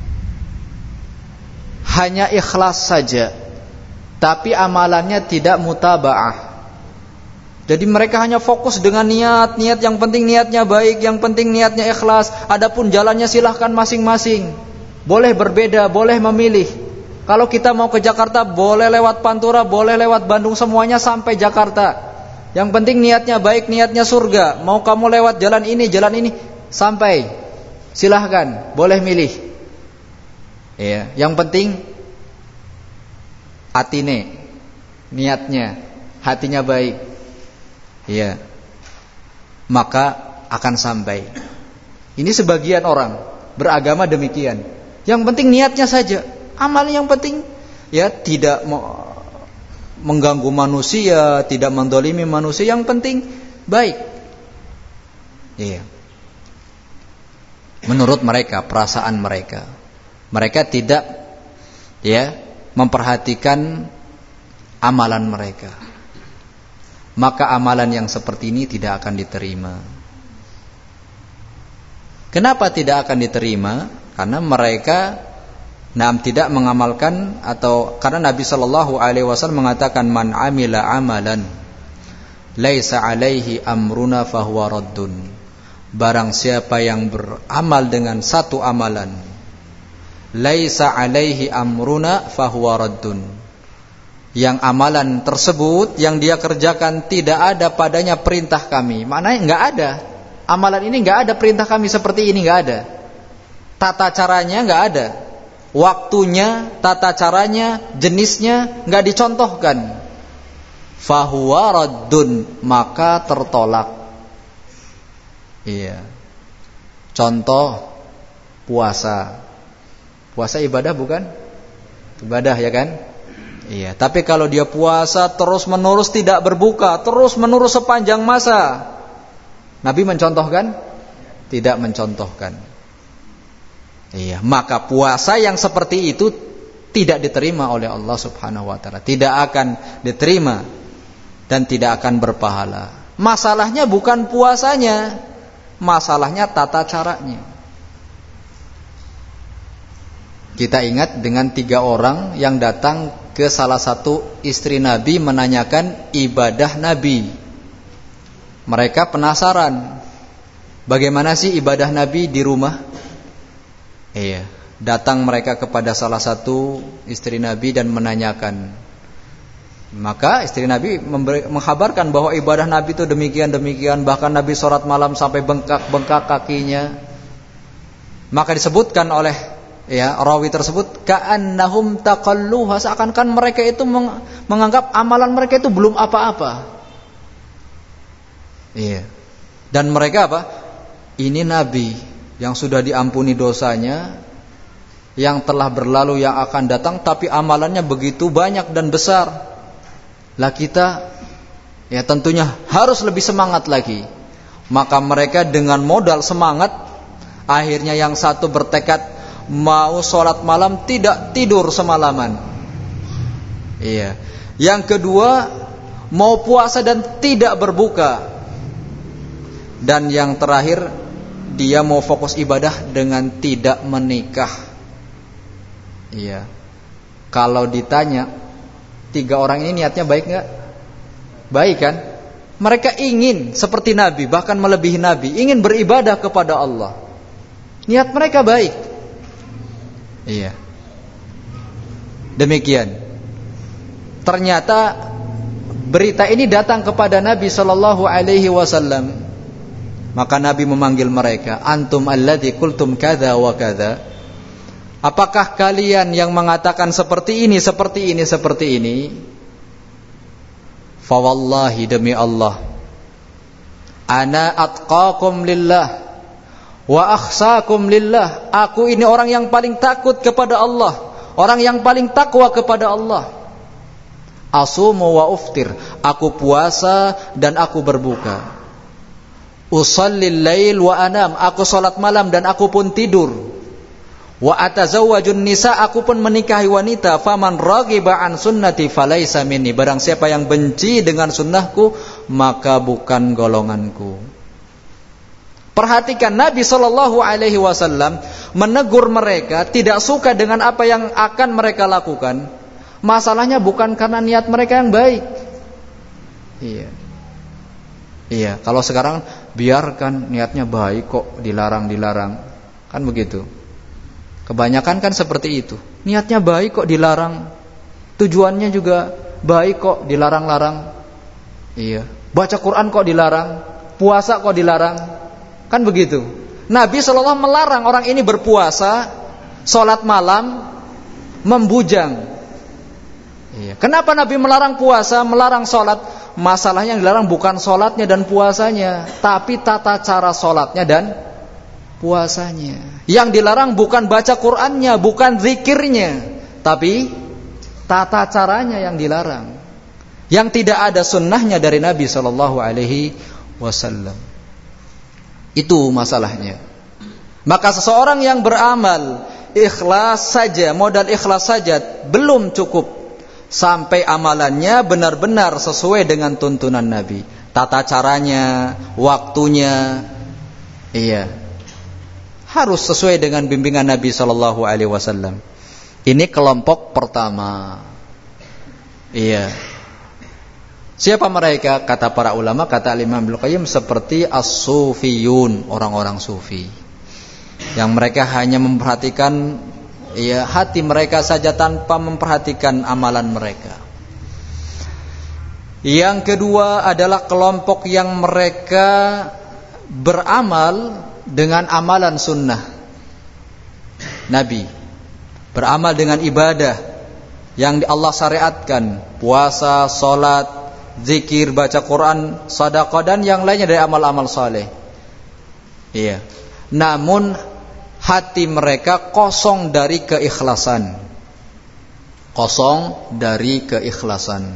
hanya ikhlas saja, tapi amalannya tidak mutaba'ah. Jadi mereka hanya fokus dengan niat yang penting niatnya baik, yang penting niatnya ikhlas. Adapun jalannya silahkan masing-masing. Boleh berbeda, boleh memilih. Kalau kita mau ke Jakarta, boleh lewat Pantura, boleh lewat Bandung, semuanya sampai Jakarta. Yang penting niatnya baik, niatnya surga. Mau kamu lewat jalan ini, sampai. Silahkan, boleh milih. Ya, yang penting atine, niatnya, hatinya baik. Ya, maka akan sampai. Ini sebagian orang beragama demikian. Yang penting niatnya saja, amal yang penting ya tidak mengganggu manusia, tidak mendolimi manusia, yang penting baik. Iya. Menurut mereka, perasaan mereka, mereka tidak memperhatikan amalan mereka. Maka amalan yang seperti ini tidak akan diterima. Kenapa tidak akan diterima? Karena mereka tidak mengamalkan, atau karena Nabi sallallahu alaihi wasallam mengatakan, man amila amalan laisa alaihi amruna fahuwa raddun. Barang siapa yang beramal dengan satu amalan, 'Laisa 'alaihi amruna fahuwa raddun', laisa alaihi amruna fahuwa raddun, 'laisa 'alaihi amruna fahuwa raddun', barang siapa yang beramal dengan satu amalan, 'Laisa 'alaihi amruna fahuwa raddun', 'laisa 'alaihi amruna fahuwa raddun', barang siapa yang beramal dengan satu amalan, laisa alaihi amruna fahuwa raddun, yang amalan tersebut yang dia kerjakan tidak ada padanya perintah kami. Maknanya enggak ada. Amalan ini enggak ada perintah kami seperti ini, enggak ada. Tata caranya enggak ada. Waktunya, tata caranya, jenisnya enggak dicontohkan. Fahuwa raddun, maka tertolak. Iya. Contoh puasa. Puasa ibadah bukan? Ibadah ya kan? Iya, tapi kalau dia puasa terus-menerus tidak berbuka, terus-menerus sepanjang masa, Nabi mencontohkan? Tidak mencontohkan. Iya, maka puasa yang seperti itu tidak diterima oleh Allah Subhanahu wa taala, tidak akan diterima dan tidak akan berpahala. Masalahnya bukan puasanya, masalahnya tata caranya. Kita ingat dengan 3 orang yang datang ke salah satu istri Nabi menanyakan ibadah Nabi. Mereka penasaran, bagaimana sih ibadah Nabi di rumah? Iya, datang mereka kepada salah satu istri Nabi dan menanyakan. Maka istri Nabi menghabarkan bahwa ibadah Nabi itu demikian-demikian, bahkan Nabi sholat malam sampai bengkak-bengkak kakinya. Maka disebutkan oleh rawi tersebut, ka'annahum taqalluha, seakan-akan mereka itu menganggap amalan mereka itu belum apa-apa. Iya. Dan mereka apa? Ini Nabi yang sudah diampuni dosanya, yang telah berlalu, yang akan datang, tapi amalannya begitu banyak dan besar. Lah kita ya tentunya harus lebih semangat lagi. Maka mereka dengan modal semangat, akhirnya yang satu bertekad mau sholat malam tidak tidur semalaman. Iya. Yang kedua mau puasa dan tidak berbuka. Dan yang terakhir dia mau fokus ibadah dengan tidak menikah. Iya. Kalau ditanya 3 orang ini niatnya baik enggak? Baik kan? Mereka ingin seperti Nabi, bahkan melebihi Nabi, ingin beribadah kepada Allah. Niat mereka baik. Iya. Demikian. Ternyata berita ini datang kepada Nabi sallallahu alaihi wasallam. Maka Nabi memanggil mereka, antum alladzi qultum kadza wa kadza. Apakah kalian yang mengatakan seperti ini, seperti ini, seperti ini? Fa wallahi, demi Allah, ana atqakum lillah wa akhsakum lillah. Aku ini orang yang paling takut kepada Allah, orang yang paling takwa kepada Allah. Asumu wa uftir, aku puasa dan aku berbuka. Usallil lail wa anam, aku salat malam dan aku pun tidur. Wa atazawwajun nisa, aku pun menikahi wanita. Faman raghiba an sunnati falaysa minni, barang siapa yang benci dengan sunnahku maka bukan golonganku. Perhatikan, Nabi sallallahu alaihi wasallam menegur mereka, tidak suka dengan apa yang akan mereka lakukan. Masalahnya bukan karena niat mereka yang baik. Iya, kalau sekarang biarkan niatnya baik kok, dilarang-dilarang. Kan begitu. Kebanyakan kan seperti itu. Niatnya baik kok dilarang. Tujuannya juga baik kok dilarang-larang. Iya. Baca Quran kok dilarang, puasa kok dilarang. Kan begitu. Nabi SAW melarang orang ini berpuasa, sholat malam, membujang. Iya. Kenapa Nabi melarang puasa, melarang sholat? Masalahnya yang dilarang bukan sholatnya dan puasanya, tapi tata cara sholatnya dan puasanya. Yang dilarang bukan baca Qur'annya, bukan zikirnya, tapi tata caranya yang dilarang, yang tidak ada sunnahnya dari Nabi SAW. Itu masalahnya. Maka seseorang yang beramal ikhlas saja, modal ikhlas saja belum cukup sampai amalannya benar-benar sesuai dengan tuntunan Nabi. Tata caranya, waktunya, harus sesuai dengan bimbingan Nabi SAW. Ini kelompok pertama. Siapa mereka? Kata para ulama, kata Imam Ibnu Qayyim, seperti as-sufiyun, orang-orang sufi, yang mereka hanya memperhatikan hati mereka saja tanpa memperhatikan amalan mereka. Yang kedua adalah kelompok yang mereka beramal dengan amalan sunnah Nabi, beramal dengan ibadah yang Allah syariatkan, puasa, salat, zikir, baca Quran, sedekah dan yang lainnya dari amal-amal saleh. Iya. Namun hati mereka kosong dari keikhlasan. Kosong dari keikhlasan.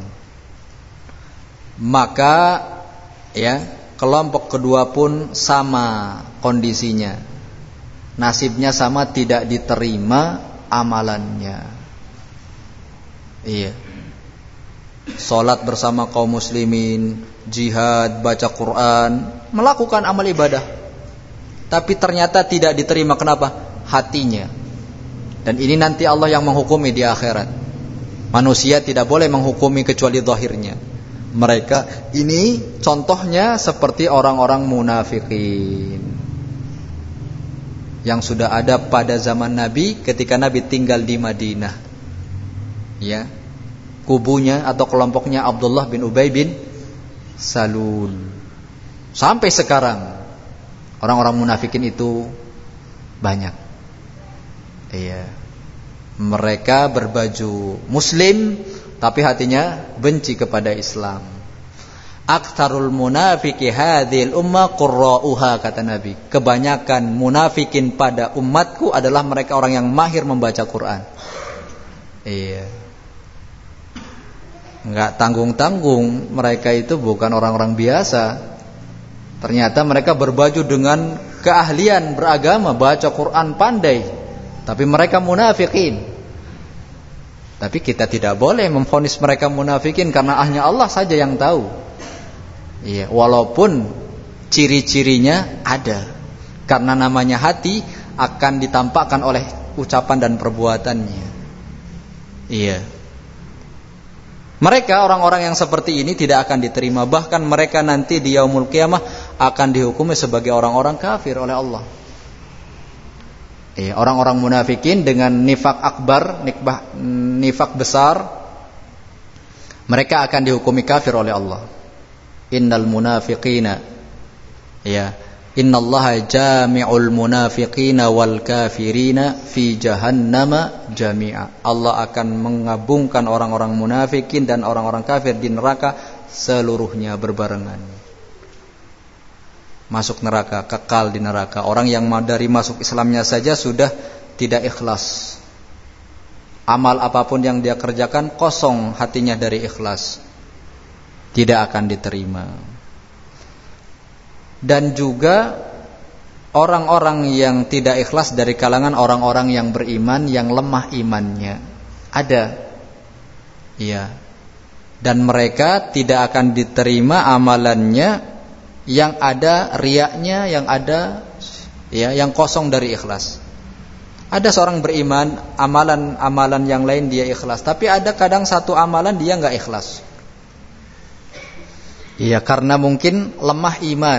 Maka ya, kelompok kedua pun sama kondisinya. Nasibnya sama, tidak diterima amalannya. Iya. Salat bersama kaum muslimin, jihad, baca Quran, melakukan amal ibadah. Tapi ternyata tidak diterima. Kenapa? Hatinya. Dan ini nanti Allah yang menghukumi di akhirat. Manusia tidak boleh menghukumi kecuali zahirnya. Mereka ini contohnya seperti orang-orang munafikin yang sudah ada pada zaman Nabi ketika Nabi tinggal di Madinah. Ya. Kubunya atau kelompoknya Abdullah bin Ubay bin Salul. Sampai sekarang orang-orang munafikin itu banyak. Iya. Mereka berbaju muslim tapi hatinya benci kepada Islam. Aktsarul munafiki hadhil ummah qurra'uha, kata Nabi. Kebanyakan munafikin pada umatku adalah mereka orang yang mahir membaca Quran. Iya. Enggak tanggung-tanggung, mereka itu bukan orang-orang biasa. Ternyata mereka berbaju dengan keahlian beragama, baca Quran pandai, tapi mereka munafikin. Tapi kita tidak boleh memvonis mereka munafikin karena hanya Allah saja yang tahu. Iya, walaupun ciri-cirinya ada. Karena namanya hati akan ditampakkan oleh ucapan dan perbuatannya. Iya. Mereka orang-orang yang seperti ini tidak akan diterima. Bahkan mereka nanti di yaumul qiyamah akan dihukumi sebagai orang-orang kafir oleh Allah. Orang-orang munafikin dengan nifak akbar, nifak besar, mereka akan dihukumi kafir oleh Allah. Innal munafiqina, ya, innallaha jami'ul munafiqina wal kafirina fi jahannama jami'a. Allah akan menggabungkan orang-orang munafikin dan orang-orang kafir di neraka seluruhnya berbarengan. Masuk neraka, kekal di neraka. Orang yang dari masuk Islamnya saja sudah tidak ikhlas. Amal apapun yang dia kerjakan kosong hatinya dari ikhlas, tidak akan diterima. Dan juga orang-orang yang tidak ikhlas dari kalangan orang-orang yang beriman, yang lemah imannya. Ada. Iya. Dan mereka tidak akan diterima amalannya yang ada riyaknya, yang ada ya, yang kosong dari ikhlas. Ada seorang beriman, amalan-amalan yang lain dia ikhlas, tapi ada kadang satu amalan dia enggak ikhlas. Iya, karena mungkin lemah iman.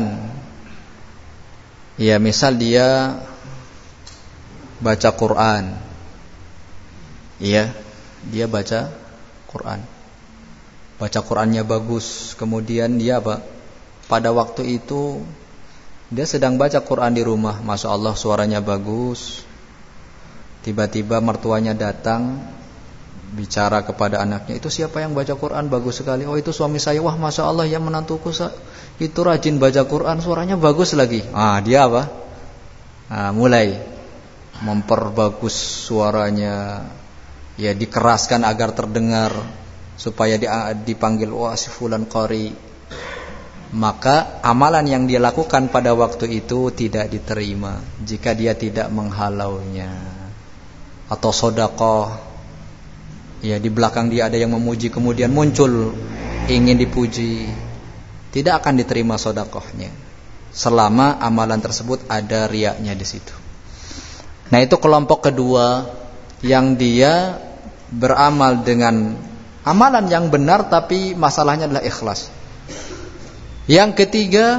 Iya, misal dia baca Quran. Iya, dia baca Quran. Baca Qurannya bagus, kemudian dia apa? Pada waktu itu dia sedang baca Quran di rumah, Masya Allah suaranya bagus. Tiba-tiba mertuanya datang, bicara kepada anaknya, itu siapa yang baca Quran bagus sekali? Oh, itu suami saya. Wah, Masya Allah, ya menantuku itu rajin baca Quran, suaranya bagus lagi. Dia apa? Mulai memperbagus suaranya, ya dikeraskan agar terdengar supaya dipanggil wah si fulan qari. Maka amalan yang dia lakukan pada waktu itu tidak diterima jika dia tidak menghalaunya. Atau sedekah, ya di belakang dia ada yang memuji, kemudian muncul ingin dipuji, tidak akan diterima sedekahnya selama amalan tersebut ada riyaknya di situ. Nah, itu kelompok kedua yang dia beramal dengan amalan yang benar tapi masalahnya adalah ikhlas. Yang ketiga,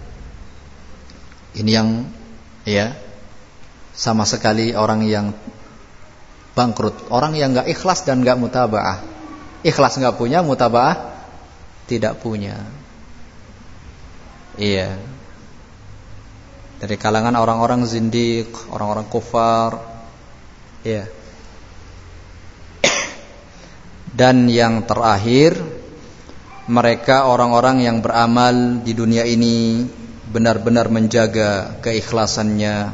ini yang ya sama sekali orang yang bangkrut, orang yang enggak ikhlas dan enggak mutabaah. Ikhlas enggak punya, mutabaah tidak punya. Iya. Dari kalangan orang-orang zindiq, orang-orang kufar. Iya. Dan yang terakhir, mereka orang-orang yang beramal di dunia ini benar-benar menjaga keikhlasannya.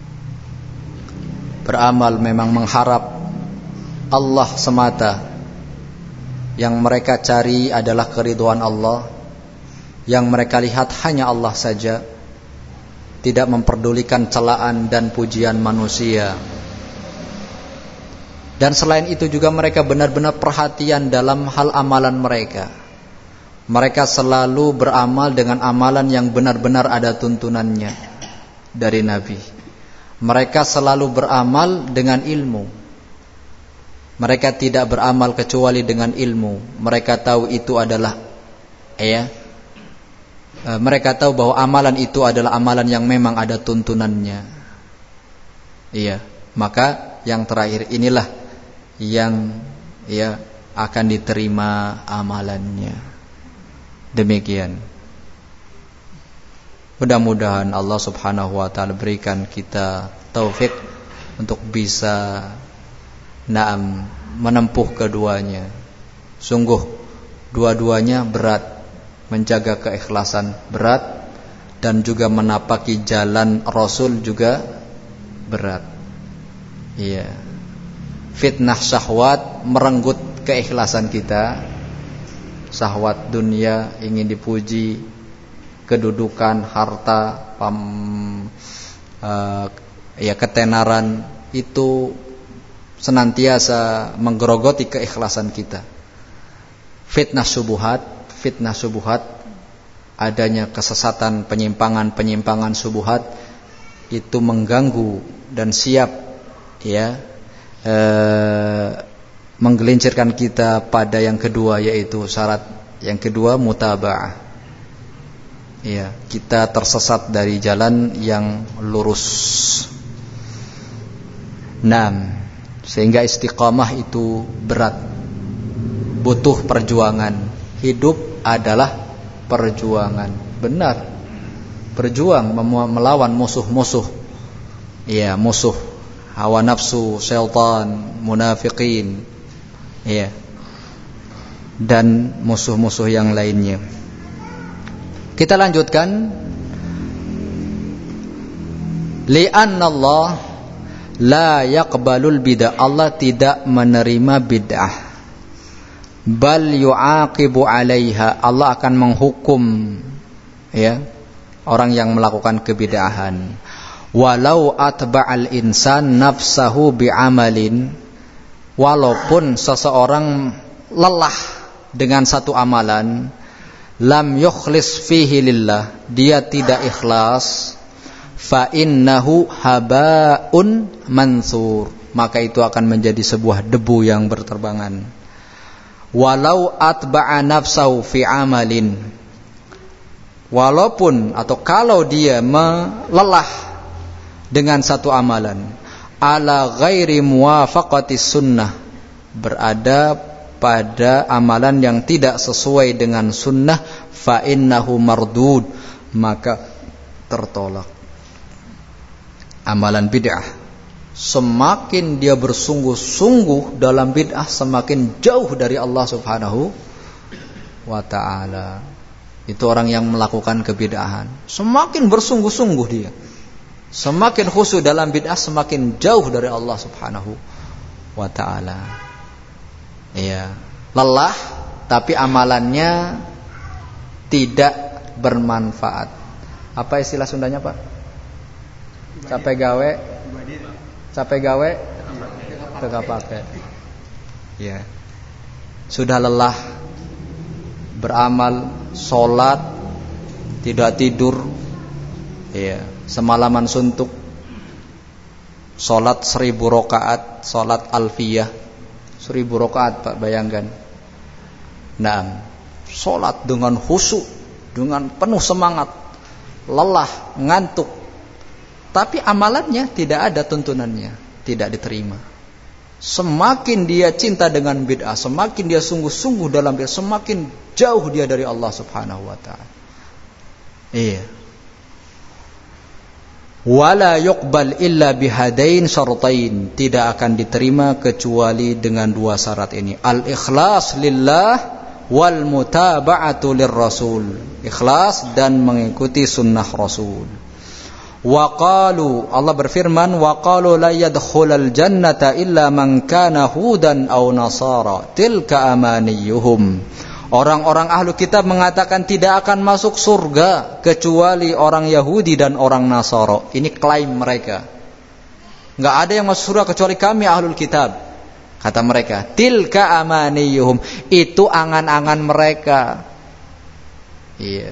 Beramal memang mengharap Allah semata. Yang mereka cari adalah keridhaan Allah. Yang mereka lihat hanya Allah saja. Tidak memperdulikan celaan dan pujian manusia. Dan selain itu juga mereka benar-benar perhatian dalam hal amalan mereka. Mereka selalu beramal dengan amalan yang benar-benar ada tuntunannya dari Nabi. Mereka selalu beramal dengan ilmu. Mereka tidak beramal kecuali dengan ilmu. Mereka tahu itu adalah mereka tahu bahwa amalan itu adalah amalan yang memang ada tuntunannya. Iya, maka yang terakhir inilah yang akan diterima amalannya. Demikian. Mudah-mudahan Allah Subhanahu wa taala berikan kita taufik untuk bisa menempuh keduanya. Sungguh dua-duanya berat. Menjaga keikhlasan berat, dan juga menapaki jalan Rasul juga berat. Iya. Fitnah syahwat merenggut keikhlasan kita. Syahwat dunia, ingin dipuji, kedudukan, harta, ketenaran, itu senantiasa menggerogoti keikhlasan kita. Fitnah syubhat, adanya kesesatan, penyimpangan syubhat, itu mengganggu dan siap menggelincirkan kita pada yang kedua, yaitu syarat yang kedua mutaba'ah. Ya, kita tersesat dari jalan yang lurus. Sehingga istiqamah itu berat, butuh perjuangan. Hidup adalah perjuangan. Benar. Berjuang melawan musuh-musuh. Ya, musuh hawa nafsu, syaitan, munafikin. Ya. Dan musuh-musuh yang lainnya. Kita lanjutkan. Li'anna Allah la yaqbalul bid'ah. Allah tidak menerima bid'ah. Bal yu'aqibu 'alaiha. Allah akan menghukum orang yang melakukan kebid'ahan. Walau atba'al insan nafsahu bi'amalin. Walaupun seseorang lelah dengan satu amalan, lam yukhlis fihi lillah, dia tidak ikhlas, fa innahu haba'un mansur, maka itu akan menjadi sebuah debu yang berterbangan. Walau atba'a nafsahu fi amalin, walaupun atau kalau dia melelah dengan satu amalan, ala ghairi muwafaqatis sunnah, berada pada amalan yang tidak sesuai dengan sunnah, fa innahu mardud, maka tertolak. Amalan bid'ah, semakin dia bersungguh-sungguh dalam bid'ah, semakin jauh dari Allah Subhanahu wa ta'ala. Itu orang yang melakukan kebid'ahan, semakin bersungguh-sungguh dia, semakin khusyuk dalam bid'ah, semakin jauh dari Allah Subhanahu wa ta'ala. Iya, lelah tapi amalannya tidak bermanfaat. Apa istilah Sundanya, Pak? Capek gawe teka pakai. Ya. Sudah lelah beramal, sholat, tidak tidur, semalaman suntuk, sholat 1000 rakaat, sholat alfiyah 1000 rakaat, Pak, bayangkan. Sholat dengan khusyuk, dengan penuh semangat, lelah, ngantuk, tapi amalannya tidak ada tuntunannya, tidak diterima. Semakin dia cinta dengan bid'ah, semakin dia sungguh-sungguh dalam bid'ah, semakin jauh dia dari Allah Subhanahu wa taala. Iya. Wala yuqbal illa bihadain syartain, tidak akan diterima kecuali dengan dua syarat ini. Al-ikhlas lillah wal mutaba'atu lirrasul. Ikhlas dan mengikuti sunnah Rasul. Wa qalu, Allah berfirman, wa qalu la yadkhulul jannata illa man kana hudan aw nasara tilka amaniyuhum. Orang-orang ahlu kitab mengatakan tidak akan masuk surga kecuali orang Yahudi dan orang Nasara. Ini klaim mereka. Enggak ada yang masuk surga kecuali kami ahlul kitab, kata mereka. Tilka amaniyuhum, itu angan-angan mereka. Iya.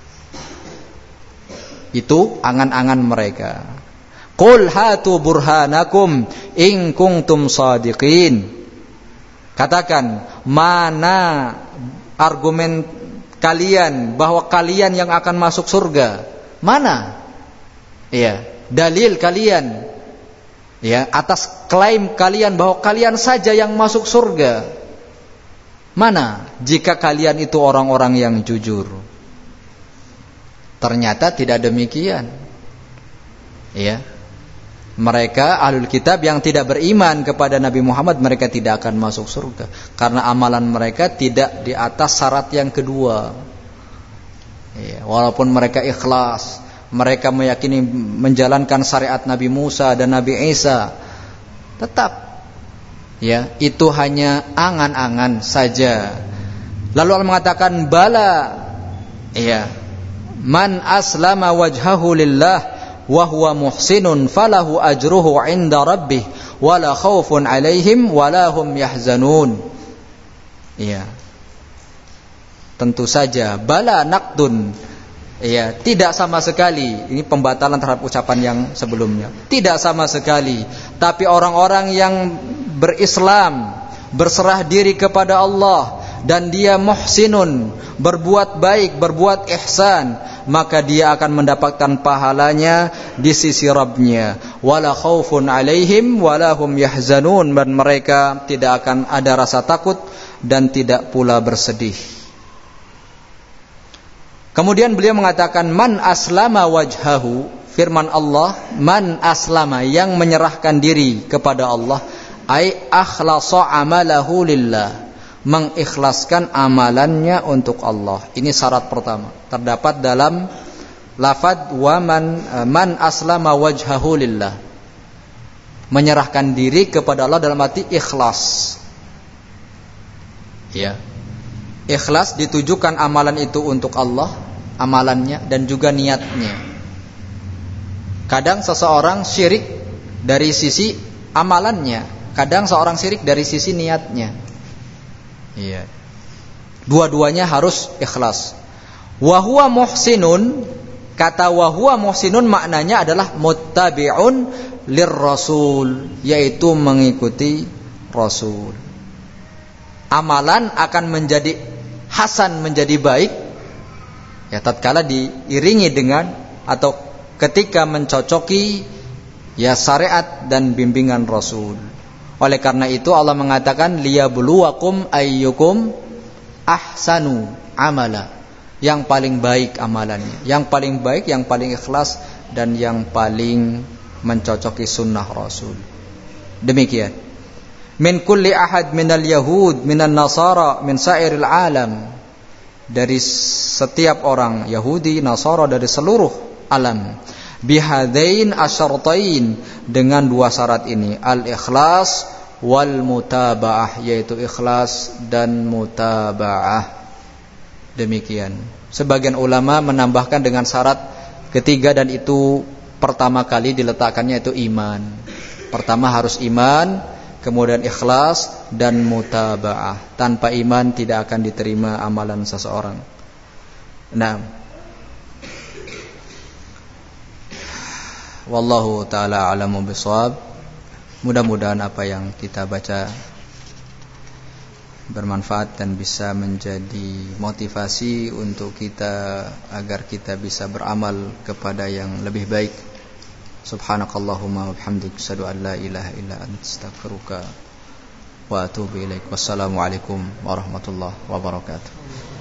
Itu angan-angan mereka. Qul hatu burhanakum in kuntum shadiqin. Katakan, mana argumen kalian bahwa kalian yang akan masuk surga? Mana? Iya, dalil kalian. Ya, atas klaim kalian bahwa kalian saja yang masuk surga. Mana jika kalian itu orang-orang yang jujur? Ternyata tidak demikian. Ya. Mereka ahlul kitab yang tidak beriman kepada Nabi Muhammad, mereka tidak akan masuk surga karena amalan mereka tidak di atas syarat yang kedua. Ya. Walaupun mereka ikhlas, mereka meyakini menjalankan syariat Nabi Musa dan Nabi Isa, tetap ya, itu hanya angan-angan saja. Lalu Allah mengatakan bala, ya, man aslama wajhahu lillah wa huwa muhsinun falahu ajruhu 'inda rabbih wala khaufun 'alaihim wala hum yahzanun. Iya. Tentu saja bala naqdun. Iya, tidak sama sekali. Ini pembatalan terhadap ucapan yang sebelumnya. Tidak sama sekali. Tapi orang-orang yang berislam, berserah diri kepada Allah, dan dia muhsinun, berbuat baik, berbuat ihsan, maka dia akan mendapatkan pahalanya di sisi Rabbnya. Wala khaufun alaihim wala hum yahzanun, dan mereka tidak akan ada rasa takut dan tidak pula bersedih. Kemudian beliau mengatakan man aslama wajhahu, firman Allah, man aslama, yang menyerahkan diri kepada Allah, ai akhlasa amalahu lillah, mengikhlaskan amalannya untuk Allah. Ini syarat pertama, terdapat dalam lafaz wa man aslama wajhahu lillah, menyerahkan diri kepada Allah dalam arti ikhlas. Ya. Ikhlas ditujukan amalan itu untuk Allah, amalannya dan juga niatnya. Kadang seseorang syirik dari sisi amalannya, kadang seorang syirik dari sisi niatnya. Iya. Dua-duanya harus ikhlas. Wa huwa muhsinun, kata wa huwa muhsinun maknanya adalah muttabi'un lirrasul, yaitu mengikuti Rasul. Amalan akan menjadi hasan, menjadi baik ya tatkala diiringi dengan atau ketika mencocoki ya syariat dan bimbingan Rasul. Oleh karena itu Allah mengatakan liyabluwakum ayyukum ahsanu amala, yang paling baik amalannya, yang paling baik, yang paling ikhlas dan yang paling mencocoki sunnah Rasul. Demikian. Min kulli ahad minal yahud minan nasara min sairil alam, dari setiap orang Yahudi, Nasara, dari seluruh alam. Bihadain asyartain, dengan dua syarat ini, al-ikhlas wal mutaba'ah, yaitu ikhlas dan mutaba'ah. Demikian. Sebagian ulama menambahkan dengan syarat ketiga, dan itu pertama kali diletakkannya itu iman. Pertama harus iman, kemudian ikhlas dan mutaba'ah. Tanpa iman tidak akan diterima amalan seseorang. Nah, wallahu ta'ala a'lamu bishawab. Mudah-mudahan apa yang kita baca bermanfaat dan bisa menjadi motivasi untuk kita agar kita bisa beramal kepada yang lebih baik. Subhanakallahumma wa bihamdika asyhadu an la ilaha illa anta astaghfiruka wa atubu ilaik. Wassalamualaikum warahmatullahi wabarakatuh.